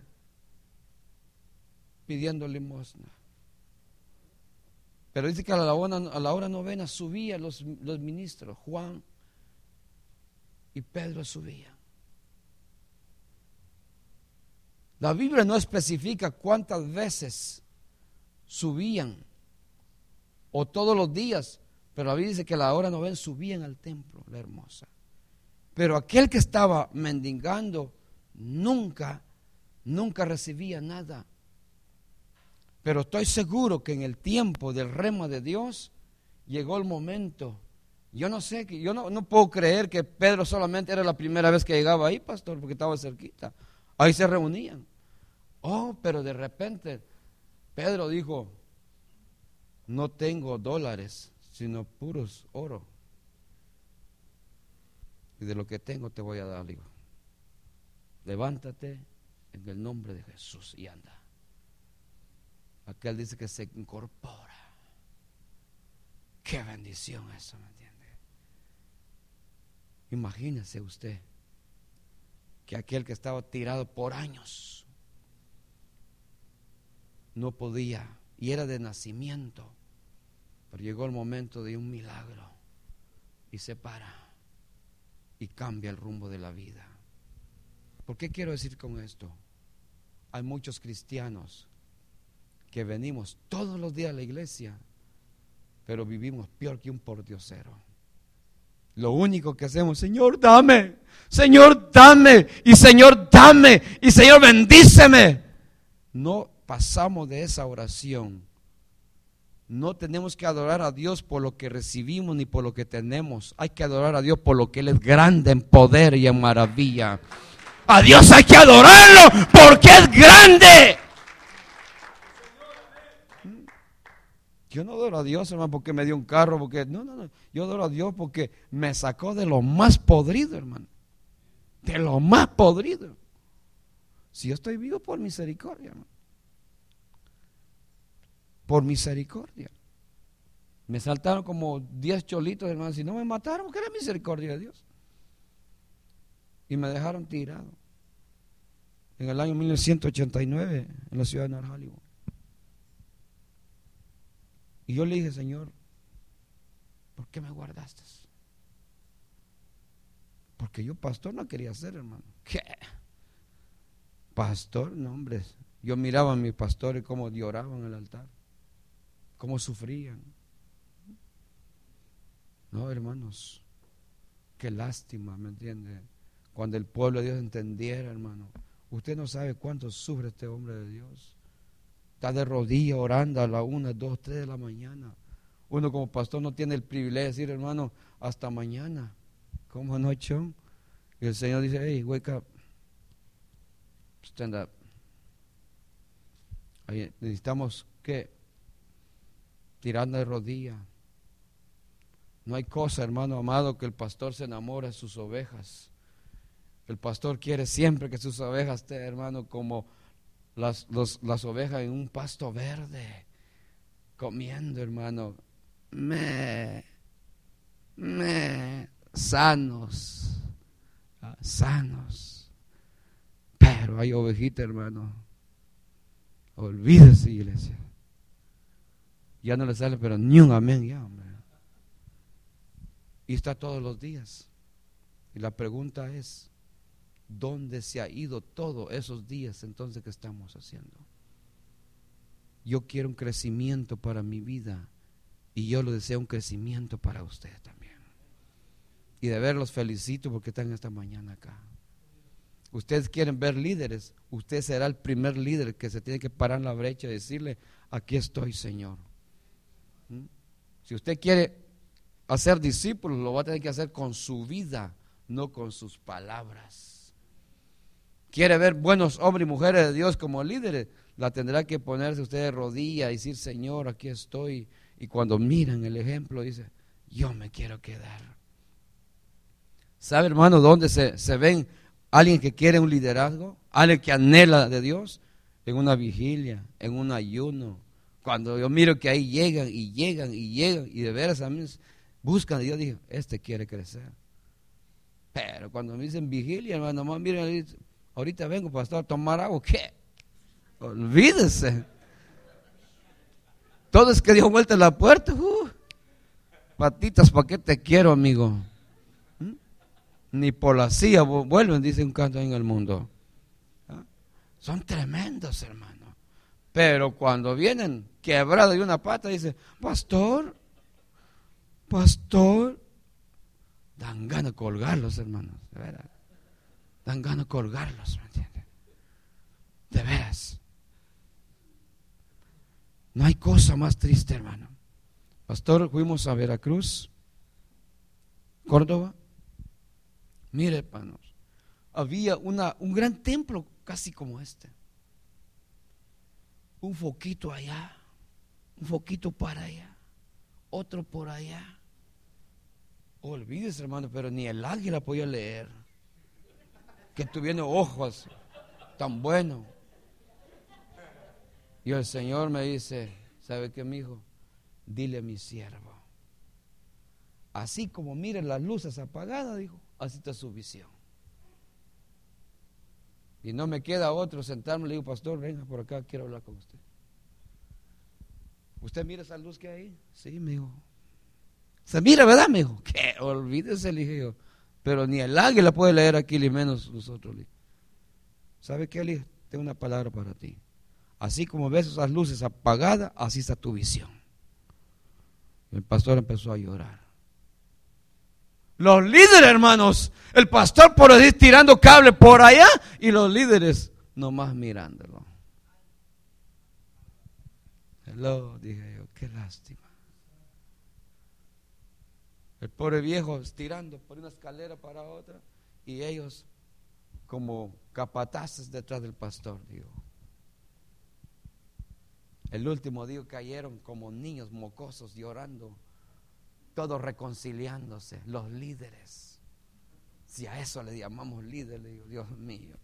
pidiendo limosna. Pero dice que a la hora, a la hora novena subían los, los ministros, Juan y Pedro subían. La Biblia no especifica cuántas veces subían o todos los días, pero la Biblia dice que a la hora novena subían al templo, la hermosa. Pero aquel que estaba mendigando nunca, nunca recibía nada. Pero estoy seguro que en el tiempo del rema de Dios llegó el momento. Yo no sé, yo no, no puedo creer que Pedro solamente era la primera vez que llegaba ahí, pastor, porque estaba cerquita. Ahí se reunían. Oh, pero de repente Pedro dijo, no tengo dólares, sino puros oro. Y de lo que tengo te voy a dar, digo. Levántate en el nombre de Jesús y anda. Aquel dice que se incorpora. Qué bendición eso, ¿me entiende? Imagínese usted que aquel que estaba tirado por años no podía y era de nacimiento, pero llegó el momento de un milagro y se para y cambia el rumbo de la vida. ¿Por qué quiero decir con esto? Hay muchos cristianos que venimos todos los días a la iglesia, pero vivimos peor que un pordiosero. Lo único que hacemos, Señor, dame, Señor, dame, y Señor, dame, y Señor, bendíceme. No pasamos de esa oración. No tenemos que adorar a Dios por lo que recibimos ni por lo que tenemos. Hay que adorar a Dios por lo que Él es grande en poder y en maravilla. A Dios hay que adorarlo porque es grande. Yo no adoro a Dios, hermano, porque me dio un carro, porque no, no, no. Yo adoro a Dios porque me sacó de lo más podrido, hermano. De lo más podrido. Si yo estoy vivo por misericordia, hermano. Por misericordia. Me saltaron como diez cholitos, hermano. Si no me mataron, porque era misericordia de Dios. Y me dejaron tirado. En el año mil novecientos ochenta y nueve, en la ciudad de North Hollywood. Y yo le dije, Señor, ¿por qué me guardaste? Porque yo pastor no quería ser, hermano. ¿Qué? Pastor, no, hombre. Yo miraba a mis pastores cómo lloraban en el altar, cómo sufrían. No, hermanos, qué lástima, ¿me entiende? Cuando el pueblo de Dios entendiera, hermano. Usted no sabe cuánto sufre este hombre de Dios. Está de rodillas orando a la una, dos, tres de la mañana. Uno como pastor no tiene el privilegio de decir, hermano, hasta mañana. ¿Cómo no, Chon? Y el Señor dice, hey, wake up. Stand up. Ahí necesitamos, ¿qué? Tirando de rodillas. No hay cosa, hermano amado, que el pastor se enamore de sus ovejas. El pastor quiere siempre que sus ovejas estén, hermano, como las, los, las ovejas en un pasto verde, comiendo, hermano, me, me, sanos, sanos. Pero hay ovejitas, hermano, olvídese, iglesia. Ya no le sale, pero ni un amén, ya, hombre. Y está todos los días. Y la pregunta es, ¿dónde se ha ido todos esos días entonces que estamos haciendo? Yo quiero un crecimiento para mi vida y yo lo deseo un crecimiento para usted también. Y de ver los felicito porque están esta mañana acá. Ustedes quieren ver líderes, usted será el primer líder que se tiene que parar en la brecha y decirle, aquí estoy, Señor. ¿Mm? Si usted quiere hacer discípulos, lo va a tener que hacer con su vida, no con sus palabras. Quiere ver buenos hombres y mujeres de Dios como líderes, la tendrá que ponerse usted de rodillas y decir, Señor, aquí estoy. Y cuando miran el ejemplo, dice, yo me quiero quedar. ¿Sabe, hermano, dónde se, se ven alguien que quiere un liderazgo? Alguien que anhela de Dios. En una vigilia, en un ayuno. Cuando yo miro que ahí llegan y llegan y llegan y de veras a mí buscan, y yo digo, este quiere crecer. Pero cuando me dicen vigilia, hermano, nomás miren, ahorita vengo, pastor, a tomar agua, ¿qué? Olvídese. Todo es que dio vuelta a la puerta, uh, patitas, ¿para qué te quiero, amigo? ¿Mm? Ni por la silla vuelven, dice un canto en el mundo. ¿Ah? Son tremendos, hermano. Pero cuando vienen quebrados de una pata, dice, pastor, pastor, dan ganas de colgarlos, hermanos, de veras. Dan ganas de colgarlos, ¿me entiendes? De veras. No hay cosa más triste, hermano. Pastor, fuimos a Veracruz, Córdoba. Mire, hermanos, había una, un gran templo casi como este. Un foquito allá, un foquito para allá, otro por allá. Olvídese, hermano, pero ni el águila podía leer. Que tuviera ojos tan buenos. Y el Señor me dice, ¿sabe qué, mi hijo? Dile a mi siervo. Así como miren las luces apagadas, dijo, así está su visión. Y no me queda otro sentarme, le digo, pastor, venga por acá, quiero hablar con usted. ¿Usted mira esa luz que hay ahí? Sí, me dijo. Se mira, ¿verdad, me dijo? ¿Qué? Olvídese, le dije yo. Pero ni el águila puede leer aquí, ni menos nosotros. ¿Sabe qué, le dije? Tengo una palabra para ti. Así como ves esas luces apagadas, así está tu visión. El pastor empezó a llorar. Los líderes, hermanos, el pastor por ahí tirando cable por allá y los líderes nomás mirándolo. Hello, dije yo, qué lástima. El pobre viejo estirando por una escalera para otra y ellos como capataces detrás del pastor, digo. El último día cayeron como niños mocosos llorando, todos reconciliándose, los líderes. Si a eso le llamamos líder, le digo, Dios mío.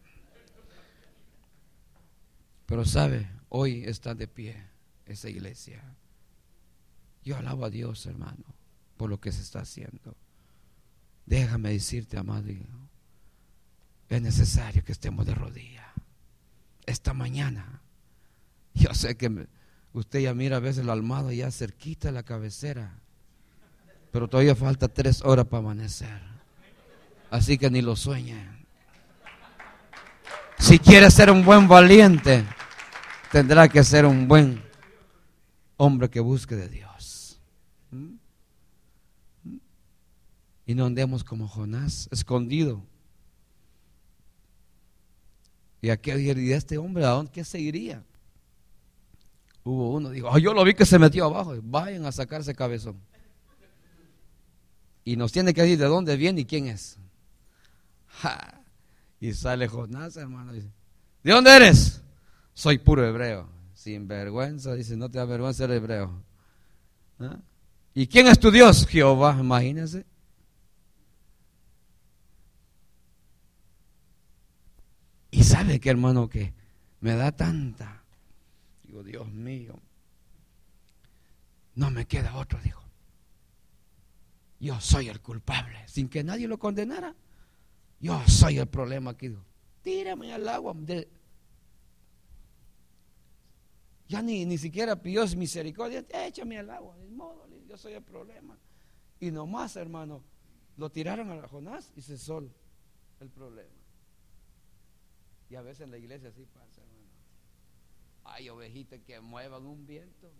Pero sabe, hoy está de pie esa iglesia. Yo alabo a Dios, hermano, por lo que se está haciendo. Déjame decirte, amado, es necesario que estemos de rodillas. Esta mañana, yo sé que usted ya mira a veces la almohada ya cerquita de la cabecera, pero todavía falta tres horas para amanecer. Así que ni lo sueñen. Si quiere ser un buen valiente, tendrá que ser un buen hombre que busque de Dios. ¿Mm? y no andemos como Jonás, escondido. Y aquí y este hombre, ¿a dónde qué se iría? Hubo uno, dijo, oh, yo lo vi que se metió abajo. Vayan a sacarse cabezón. Y nos tiene que decir de dónde viene y quién es. Ja. Y sale Jonás, hermano, dice, ¿de dónde eres? Soy puro hebreo. Sin vergüenza, dice, no te da vergüenza ser hebreo. ¿Ah? ¿Y quién es tu Dios? Jehová, imagínense. Y sabe que, hermano, que me da tanta, digo, Dios mío, no me queda otro, dijo. Yo soy el culpable, sin que nadie lo condenara. Yo soy el problema aquí, digo. Tírame al agua. De... Ya ni, ni siquiera pidió misericordia, échame al agua, de modo, yo soy el problema. Y nomás, hermano, lo tiraron a Jonás y cesó el problema. Y a veces en la iglesia así pasa, hermano. Hay ovejitas que muevan un viento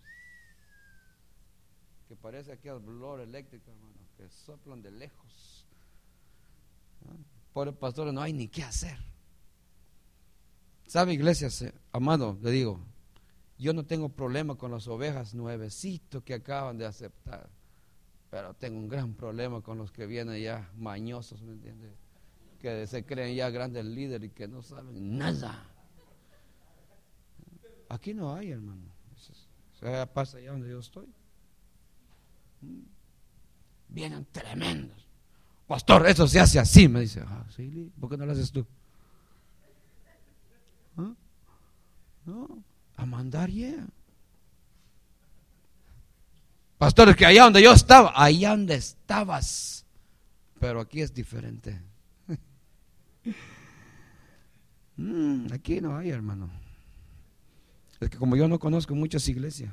que parece aquí al blor eléctrico, hermano, que soplan de lejos. ¿Ah? Por el pastor no hay ni qué hacer. ¿Sabe, iglesia? Amado, le digo, yo no tengo problema con las ovejas nuevecitos que acaban de aceptar, pero tengo un gran problema con los que vienen ya mañosos, ¿me entiendes? Que se creen ya grandes líderes y que no saben nada. Aquí no hay, hermano. Eso pasa allá donde yo estoy. Vienen tremendos. Pastor, eso se hace así, me dice. Ah, sí, ¿por qué no lo haces tú? ¿Ah? No, a mandar ya. Yeah. Pastor, es que allá donde yo estaba, allá donde estabas, pero aquí es diferente. Mm, aquí no hay, hermano. Es que como yo no conozco muchas iglesias,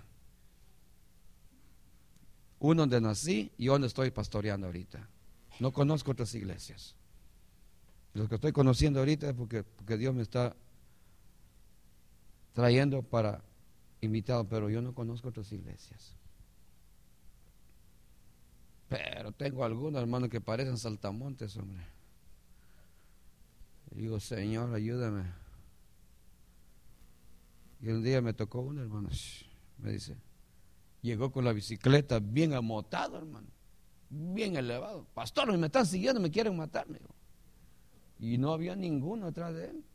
uno donde nací y donde estoy pastoreando ahorita, no conozco otras iglesias. Lo que estoy conociendo ahorita es porque, porque Dios me está trayendo para invitado, pero yo no conozco otras iglesias. Pero tengo algunos hermanos que parecen saltamontes, hombre. Y digo, Señor, ayúdame. Y un día me tocó uno, hermano, me dice, llegó con la bicicleta bien amotado, hermano, bien elevado. Pastor, me están siguiendo, me quieren matar, me dijo. Y no había ninguno atrás de él.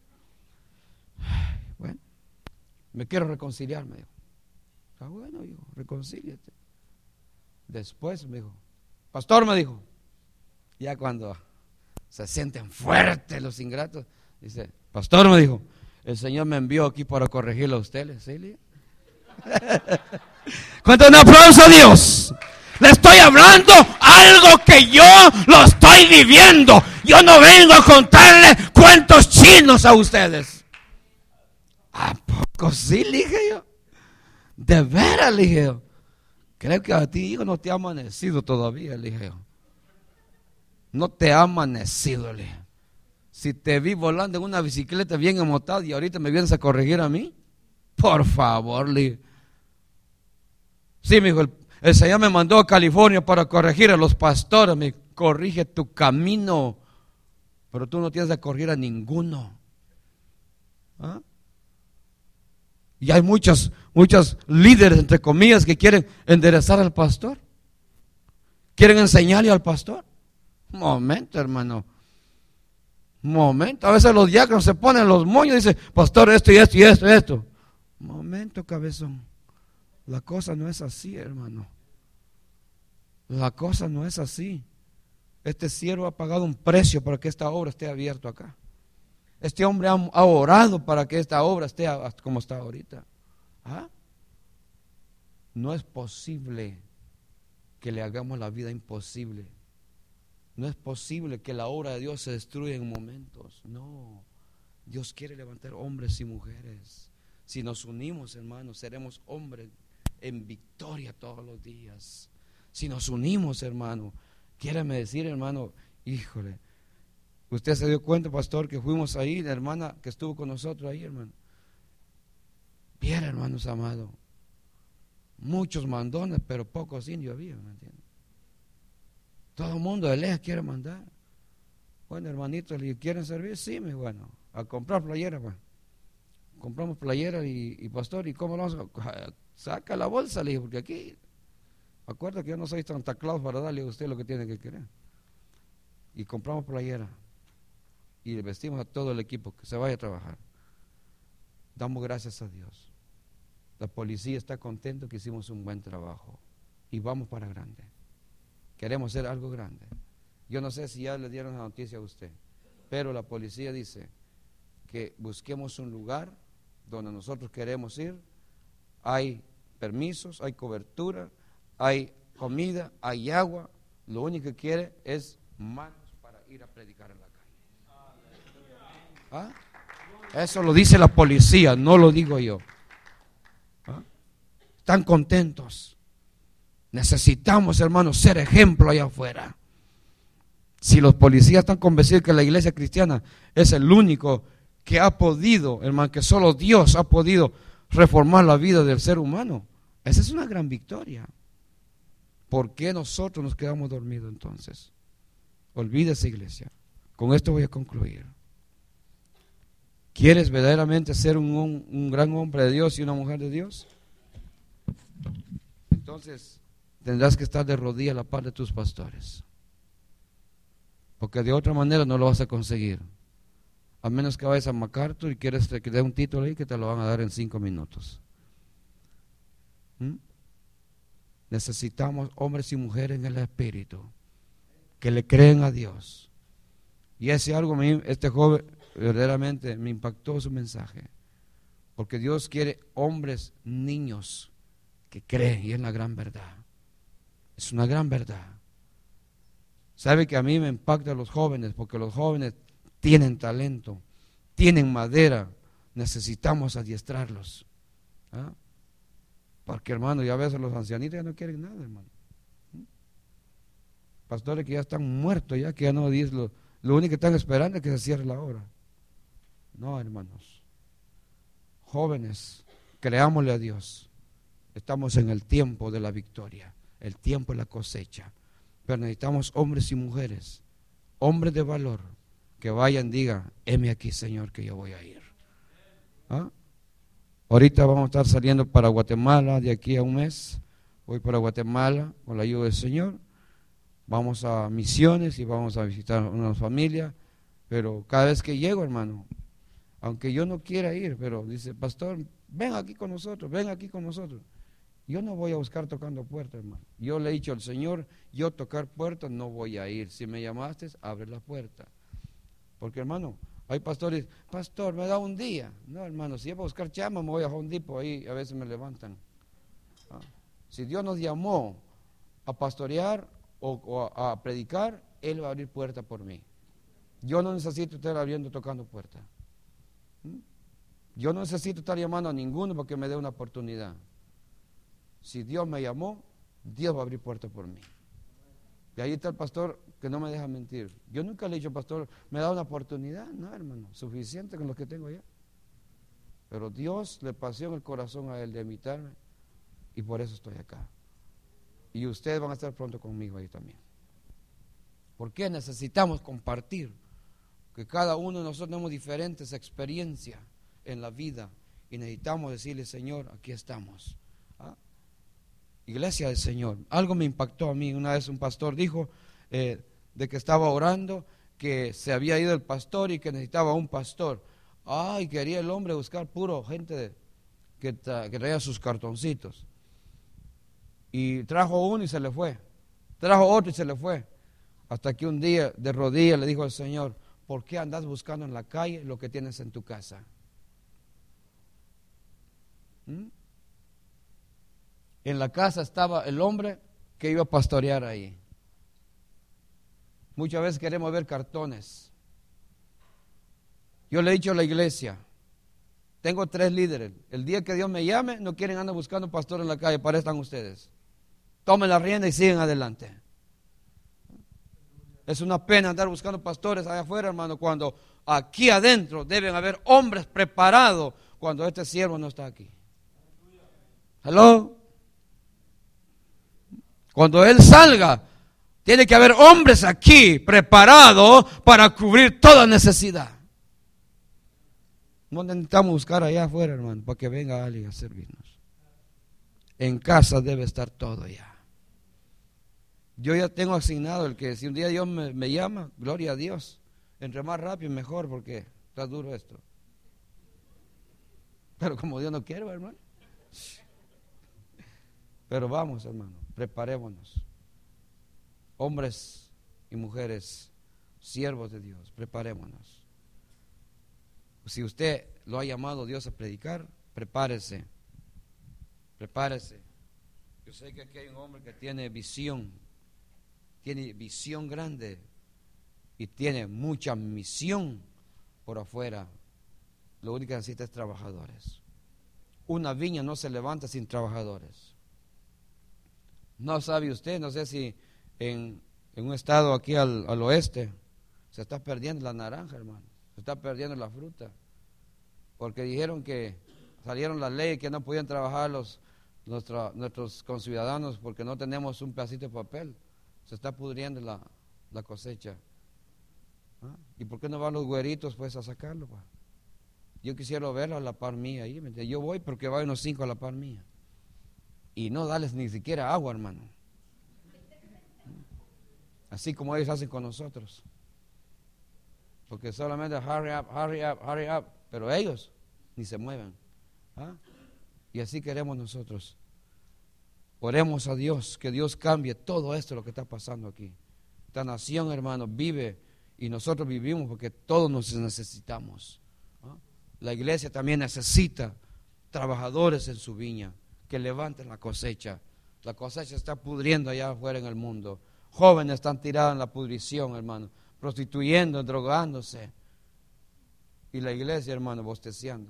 Bueno, me quiero reconciliar, me dijo. Está bueno, hijo, reconcíliate. Después me dijo, pastor, me dijo, ya cuando se sienten fuertes los ingratos, dice, pastor, me dijo, el Señor me envió aquí para corregirlo a ustedes. ¿Sí? Cuenta un aplauso a Dios. Le estoy hablando algo que yo lo estoy viviendo. Yo no vengo a contarle cuentos chinos a ustedes. ¿A poco sí? Le dije yo. De veras, le dije yo. Creo que a ti, hijo, no te ha amanecido todavía, le dije yo. No te ha amanecido, le dije. Si te vi volando en una bicicleta bien amotada y ahorita me vienes a corregir a mí, por favor, le dije. Sí, me dijo, el, el Señor me mandó a California para corregir a los pastores. Me dijo, corrige tu camino, pero tú no tienes que corregir a ninguno. ¿Ah? Y hay muchos, muchos líderes, entre comillas, que quieren enderezar al pastor. Quieren enseñarle al pastor. Un momento, hermano. Un momento. A veces los diáconos se ponen los moños y dicen, pastor, esto y esto y esto y esto. Un momento, cabezón. La cosa no es así, hermano. La cosa no es así. Este siervo ha pagado un precio para que esta obra esté abierta acá. Este hombre ha, ha orado para que esta obra esté como está ahorita. ¿Ah? No es posible que le hagamos la vida imposible. No es posible que la obra de Dios se destruya en momentos. No. Dios quiere levantar hombres y mujeres. Si nos unimos, hermanos, seremos hombres en victoria todos los días. Si nos unimos, hermano, quiérame decir, hermano, híjole, usted se dio cuenta, pastor, que fuimos ahí, la hermana que estuvo con nosotros ahí, hermano. Viera, hermanos amados, muchos mandones, pero pocos indios había, ¿me entiendes? Todo el mundo de lejos quiere mandar. Bueno, hermanitos, ¿le quieren servir? Sí, mi bueno, a comprar playeras, bueno. Compramos playeras y, y pastor, ¿y cómo lo vamos a...? Saca la bolsa, le dije, porque aquí, acuerda que yo no soy Santa Claus para darle a usted lo que tiene que querer. Y compramos playeras y le vestimos a todo el equipo que se vaya a trabajar. Damos gracias a Dios. La policía está contento que hicimos un buen trabajo y vamos para grande. Queremos hacer algo grande. Yo no sé si ya le dieron la noticia a usted, pero la policía dice que busquemos un lugar donde nosotros queremos ir. Hay permisos, hay cobertura, hay comida, hay agua. Lo único que quiere es manos para ir a predicar en la calle. ¿Ah? Eso lo dice la policía, no lo digo yo. ¿Ah? Están contentos. Necesitamos, hermanos, ser ejemplo allá afuera. Si los policías están convencidos que la iglesia cristiana es el único que ha podido, hermano, que solo Dios ha podido reformar la vida del ser humano, esa es una gran victoria. ¿Por qué nosotros nos quedamos dormidos entonces? Olvídese, iglesia. Con esto voy a concluir. ¿Quieres verdaderamente ser un, un, un gran hombre de Dios y una mujer de Dios? Entonces tendrás que estar de rodillas a la par de tus pastores, porque de otra manera no lo vas a conseguir, a menos que vayas a MacArthur y quieres que te dé un título ahí que te lo van a dar en cinco minutos. ¿Mm? Necesitamos hombres y mujeres en el espíritu que le creen a Dios. Y ese algo, me, este joven verdaderamente me impactó su mensaje, porque Dios quiere hombres, niños que creen, y es la gran verdad. Es una gran verdad. Sabe que a mí me impacta a los jóvenes, porque los jóvenes tienen talento, tienen madera, necesitamos adiestrarlos. ¿Ah? Porque, hermano, ya a veces los ancianitos ya no quieren nada, hermano. Pastores que ya están muertos, ya que ya no dicen, lo, lo único que están esperando es que se cierre la obra. No, hermanos. Jóvenes, creámosle a Dios. Estamos en el tiempo de la victoria, el tiempo de la cosecha. Pero necesitamos hombres y mujeres, hombres de valor, que vayan y digan, heme aquí, Señor, que yo voy a ir. ¿Ah? Ahorita vamos a estar saliendo para Guatemala de aquí a un mes. Voy para Guatemala con la ayuda del Señor. Vamos a misiones y vamos a visitar una familia. Pero cada vez que llego, hermano, aunque yo no quiera ir, pero dice, pastor, ven aquí con nosotros, ven aquí con nosotros. Yo no voy a buscar tocando puertas, hermano. Yo le he dicho al Señor, yo tocar puertas no voy a ir. Si me llamaste, abre la puerta. Porque, hermano, hay pastores, pastor, me da un día. No, hermano, si yo voy a buscar chama, me voy a Home Depot, ahí a veces me levantan. ¿Ah? Si Dios nos llamó a pastorear o, o a, a predicar, Él va a abrir puertas por mí. Yo no necesito estar abriendo, tocando puertas. ¿Mm? Yo no necesito estar llamando a ninguno para que me dé una oportunidad. Si Dios me llamó, Dios va a abrir puertas por mí. Y ahí está el pastor que no me deja mentir. Yo nunca le he dicho, pastor, me da una oportunidad. No, hermano, suficiente con lo que tengo ya. Pero Dios le paseó en el corazón a él de imitarme y por eso estoy acá. Y ustedes van a estar pronto conmigo ahí también. ¿Por qué? Necesitamos compartir. Que cada uno de nosotros tenemos diferentes experiencias en la vida y necesitamos decirle, Señor, aquí estamos. ¿Ah? Iglesia del Señor. Algo me impactó a mí. Una vez un pastor dijo eh, de que estaba orando, que se había ido el pastor y que necesitaba un pastor. Ay, quería el hombre buscar puro gente de, que, tra, que traía sus cartoncitos. Y trajo uno y se le fue. Trajo otro y se le fue. Hasta que un día de rodillas le dijo al Señor, ¿por qué andas buscando en la calle lo que tienes en tu casa? ¿Mm? En la casa estaba el hombre que iba a pastorear ahí. Muchas veces queremos ver cartones. Yo le he dicho a la iglesia, tengo tres líderes. El día que Dios me llame, no quieren andar buscando pastor en la calle, para eso están ustedes. Tomen la rienda y siguen adelante. Es una pena andar buscando pastores allá afuera, hermano, cuando aquí adentro deben haber hombres preparados cuando este siervo no está aquí. ¿Hello? Cuando él salga, Tiene que haber hombres aquí preparados para cubrir toda necesidad. No necesitamos buscar allá afuera, hermano, para que venga alguien a servirnos. En casa debe estar todo ya. Yo ya tengo asignado el que si un día Dios me, me llama, gloria a Dios. Entre más rápido mejor, porque está duro esto. Pero como Dios no quiere, hermano. Pero vamos, hermano, preparémonos. Hombres y mujeres, siervos de Dios, preparémonos. Si usted lo ha llamado Dios a predicar, prepárese. Prepárese. Yo sé que aquí hay un hombre que tiene visión, tiene visión grande y tiene mucha misión por afuera. Lo único que necesita es trabajadores. Una viña no se levanta sin trabajadores. No sabe usted, no sé si en, en un estado aquí al, al oeste se está perdiendo la naranja, hermano. Se está perdiendo la fruta. Porque dijeron que salieron las leyes que no podían trabajar los, nuestra, nuestros conciudadanos porque no tenemos un pedacito de papel. Se está pudriendo la, la cosecha. ¿Ah? ¿Y por qué no van los güeritos pues a sacarlo? Pa? Yo quisiera verlo a la par mía ahí. Yo voy porque van unos cinco a la par mía. Y no darles ni siquiera agua, hermano. Así como ellos hacen con nosotros. Porque solamente hurry up, hurry up, hurry up. Pero ellos ni se mueven. ¿Ah? Y así queremos nosotros. Oremos a Dios, que Dios cambie todo esto lo que está pasando aquí. Esta nación, hermano, vive y nosotros vivimos porque todos nos necesitamos. ¿Ah? La iglesia también necesita trabajadores en su viña que levanten la cosecha. La cosecha está pudriendo allá afuera en el mundo. Jóvenes están tirados en la pudrición, hermano, prostituyendo, drogándose. Y la iglesia, hermano, bosteciando.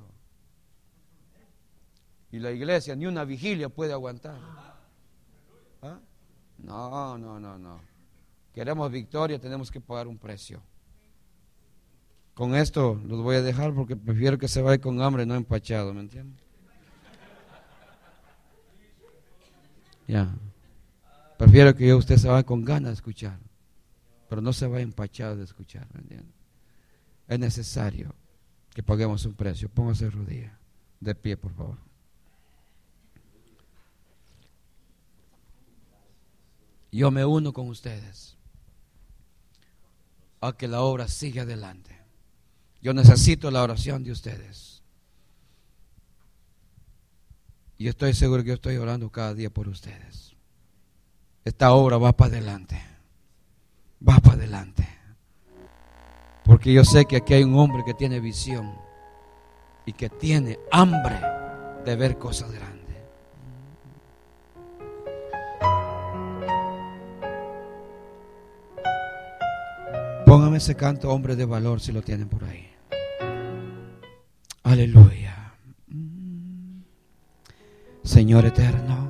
Y la iglesia ni una vigilia puede aguantar. ¿Ah? No, no, no, no. Queremos victoria, tenemos que pagar un precio. Con esto los voy a dejar porque prefiero que se vaya con hambre, no empachado, ¿me entienden? Ya. Prefiero que yo, usted se vaya con ganas de escuchar, pero no se vaya empachado de escuchar, ¿me entienden? Es necesario que paguemos un precio. Póngase de rodillas, de pie, por favor. Yo me uno con ustedes a que la obra siga adelante. Yo necesito la oración de ustedes. Y estoy seguro que yo estoy orando cada día por ustedes. Esta obra va para adelante. Va para adelante. Porque yo sé que aquí hay un hombre que tiene visión y que tiene hambre de ver cosas grandes. Póngame ese canto, hombre de valor, si lo tienen por ahí. Aleluya. Señor eterno,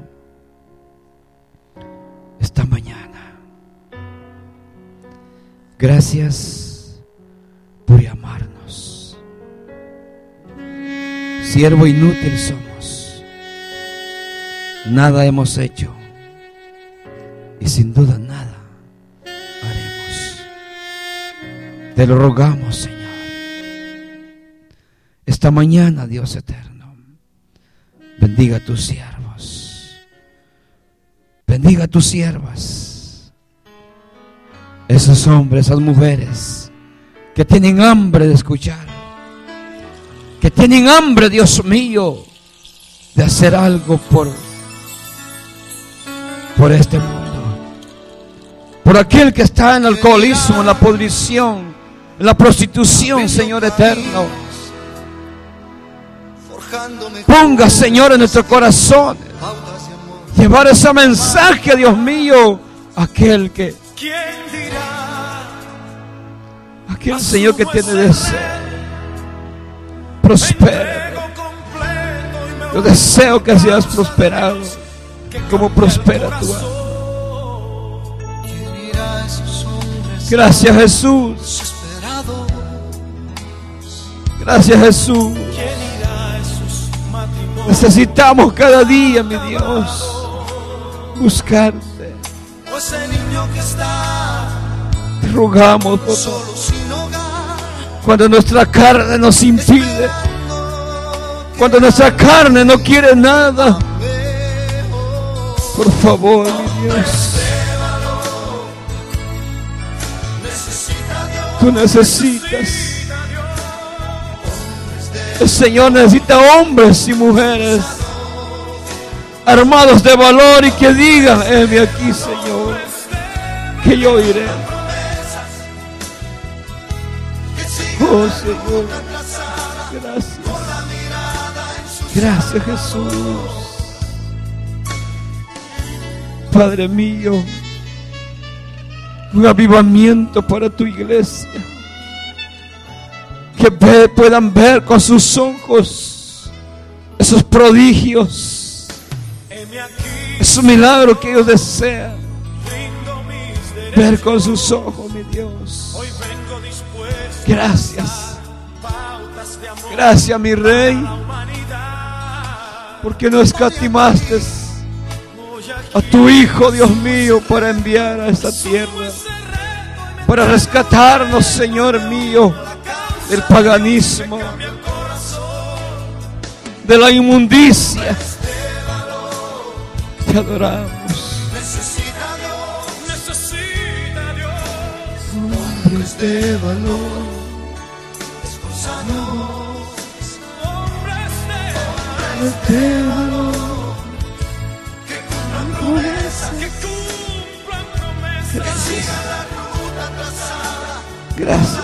esta mañana, gracias por llamarnos. Siervo inútil somos, nada hemos hecho y sin duda nada haremos. Te lo rogamos, Señor, esta mañana, Dios eterno, bendiga a tus siervos, bendiga a tus siervas, esos hombres, esas mujeres que tienen hambre de escuchar, que tienen hambre, Dios mío, de hacer algo por, por este mundo, por aquel que está en el alcoholismo, en la podrición, en la prostitución, Señor eterno. Ponga, Señor, en nuestro corazón llevar ese mensaje, Dios mío, aquel que aquel Señor que tiene deseo, prospera. Yo deseo que seas prosperado como prospera tu alma. Gracias, Jesús. Gracias, Jesús. Necesitamos cada día, mi Dios, buscarte. ese niño que está Te rogamos, por solo favor, sin hogar, cuando nuestra carne nos impide, cuando nuestra carne no quiere nada, por favor, mi Dios, tú necesitas. El Señor necesita hombres y mujeres armados de valor y que digan: heme aquí, Señor, que yo iré. Oh, Señor, gracias. Gracias, Jesús. Padre mío, un avivamiento para tu iglesia. Que ve, puedan ver con sus ojos esos prodigios, esos milagros que ellos desean ver con sus ojos, mi Dios. Gracias. Gracias, mi Rey, porque no escatimaste a tu Hijo, Dios mío, para enviar a esta tierra, para rescatarnos, Señor mío, del paganismo, de la inmundicia. Te adoramos. Hombres de valor, hombres de valor, que cumplan promesas, que sigan la ruta trazada. Gracias.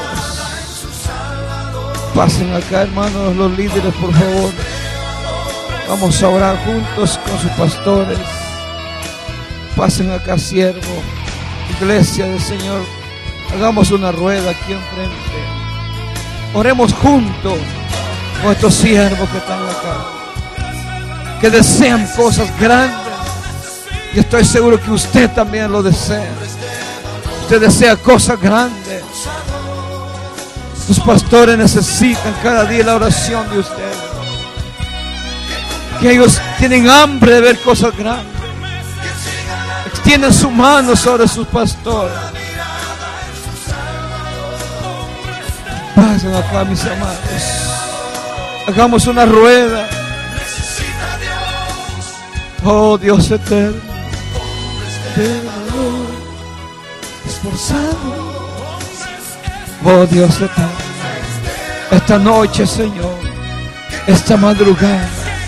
Pasen acá, hermanos, los líderes, por favor. Vamos a orar juntos con sus pastores. Pasen acá, siervo, iglesia del Señor. Hagamos una rueda aquí enfrente. Oremos juntos con estos siervos que están acá, que desean cosas grandes. Y estoy seguro que usted también lo desea. Usted desea cosas grandes. Sus pastores necesitan cada día la oración de ustedes. Que ellos tienen hambre de ver cosas grandes. Extienden su mano sobre sus pastores. Pasen acá, mis amados. Hagamos una rueda. Oh, Dios eterno, de valor, esforzado. Oh, Dios eterno, esta noche, Señor, esta madrugada,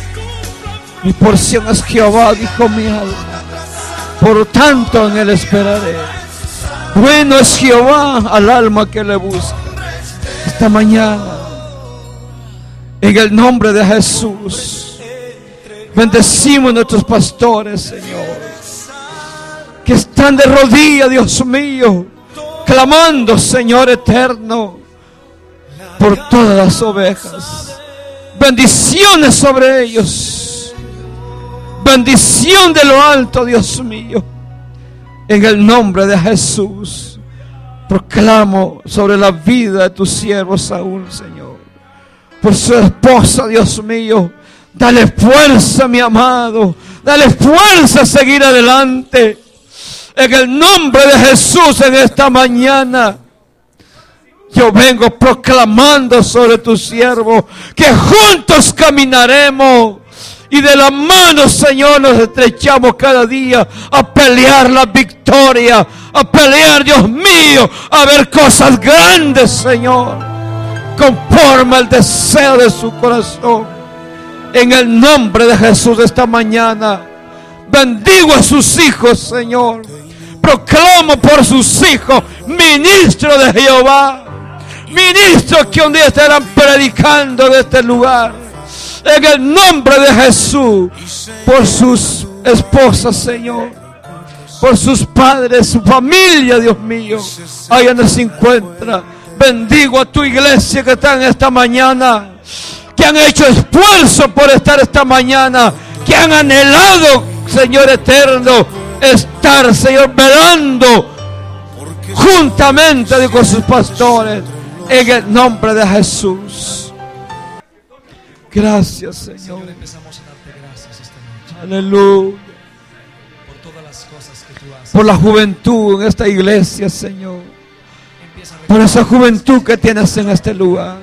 mi porción es Jehová, dijo mi alma, por tanto en él esperaré. Bueno es Jehová al alma que le busca. Esta mañana, en el nombre de Jesús, bendecimos a nuestros pastores, Señor, que están de rodillas, Dios mío, clamando, Señor eterno, por todas las ovejas. Bendiciones sobre ellos. Bendición de lo alto, Dios mío. En el nombre de Jesús, proclamo sobre la vida de tu siervo Saúl, Señor. Por su esposa, Dios mío. Dale fuerza, mi amado. Dale fuerza a seguir adelante. En el nombre de Jesús, en esta mañana, yo vengo proclamando sobre tu siervo que juntos caminaremos y de la mano, Señor, nos estrechamos cada día a pelear la victoria, a pelear, Dios mío, a ver cosas grandes, Señor, conforme al deseo de su corazón. En el nombre de Jesús, esta mañana bendigo a sus hijos, Señor. Proclamo por sus hijos, ministros de Jehová, ministros que un día estarán predicando de este lugar. En el nombre de Jesús, por sus esposas, Señor, por sus padres, su familia, Dios mío, ahí donde se encuentra. Bendigo a tu iglesia que está en esta mañana, que han hecho esfuerzo por estar esta mañana, que han anhelado, Señor eterno, estar, Señor, velando juntamente con sus pastores, en el nombre de Jesús. Gracias, Señor. Señor, empezamos a darte gracias esta noche Aleluya. por todas las por la juventud en esta iglesia, Señor, por esa juventud que tienes en este lugar.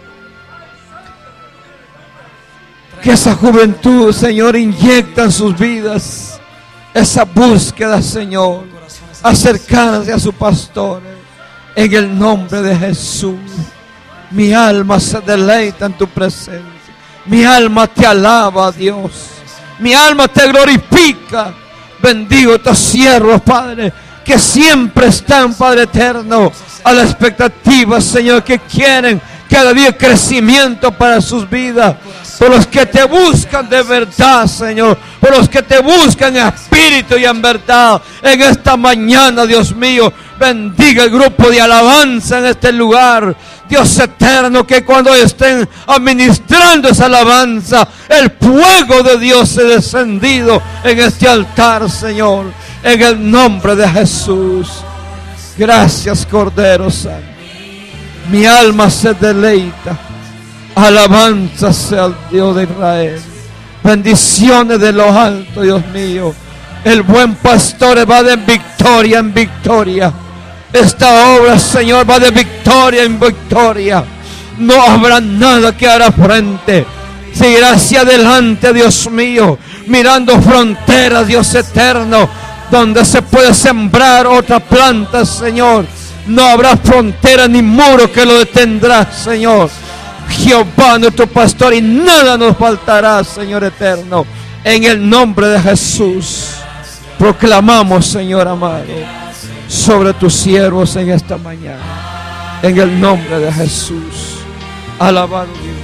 Que esa juventud, Señor, inyecta en sus vidas esa búsqueda, Señor, acercarse a su pastor. En el nombre de Jesús, mi alma se deleita en tu presencia. Mi alma te alaba, Dios. Mi alma te glorifica. Bendigo a tus siervos, Padre, que siempre están, Padre eterno, a la expectativa, Señor, que quieren cada día crecimiento para sus vidas. Por los que te buscan de verdad, Señor. Por los que te buscan en espíritu y en verdad. En esta mañana, Dios mío, bendiga el grupo de alabanza en este lugar. Dios eterno, que cuando estén administrando esa alabanza, el fuego de Dios se ha descendido en este altar, Señor. En el nombre de Jesús. Gracias, Cordero Santo. Mi alma se deleita. Alabanza sea el Dios de Israel. Bendiciones de lo alto, Dios mío. El buen pastor va de victoria en victoria. Esta obra, Señor, va de victoria en victoria. No habrá nada que hará frente. Seguirá hacia adelante, Dios mío, mirando fronteras, Dios eterno, donde se puede sembrar otra planta, Señor. No habrá frontera ni muro que lo detendrá, Señor. Jehová nuestro pastor, y nada nos faltará, Señor eterno. En el nombre de Jesús proclamamos, Señor amado, sobre tus siervos en esta mañana. En el nombre de Jesús. Alabado Dios.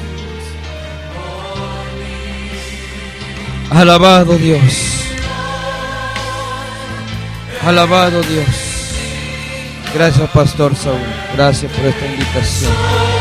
Alabado Dios. Alabado Dios. Gracias, Pastor Saúl. Gracias por esta invitación.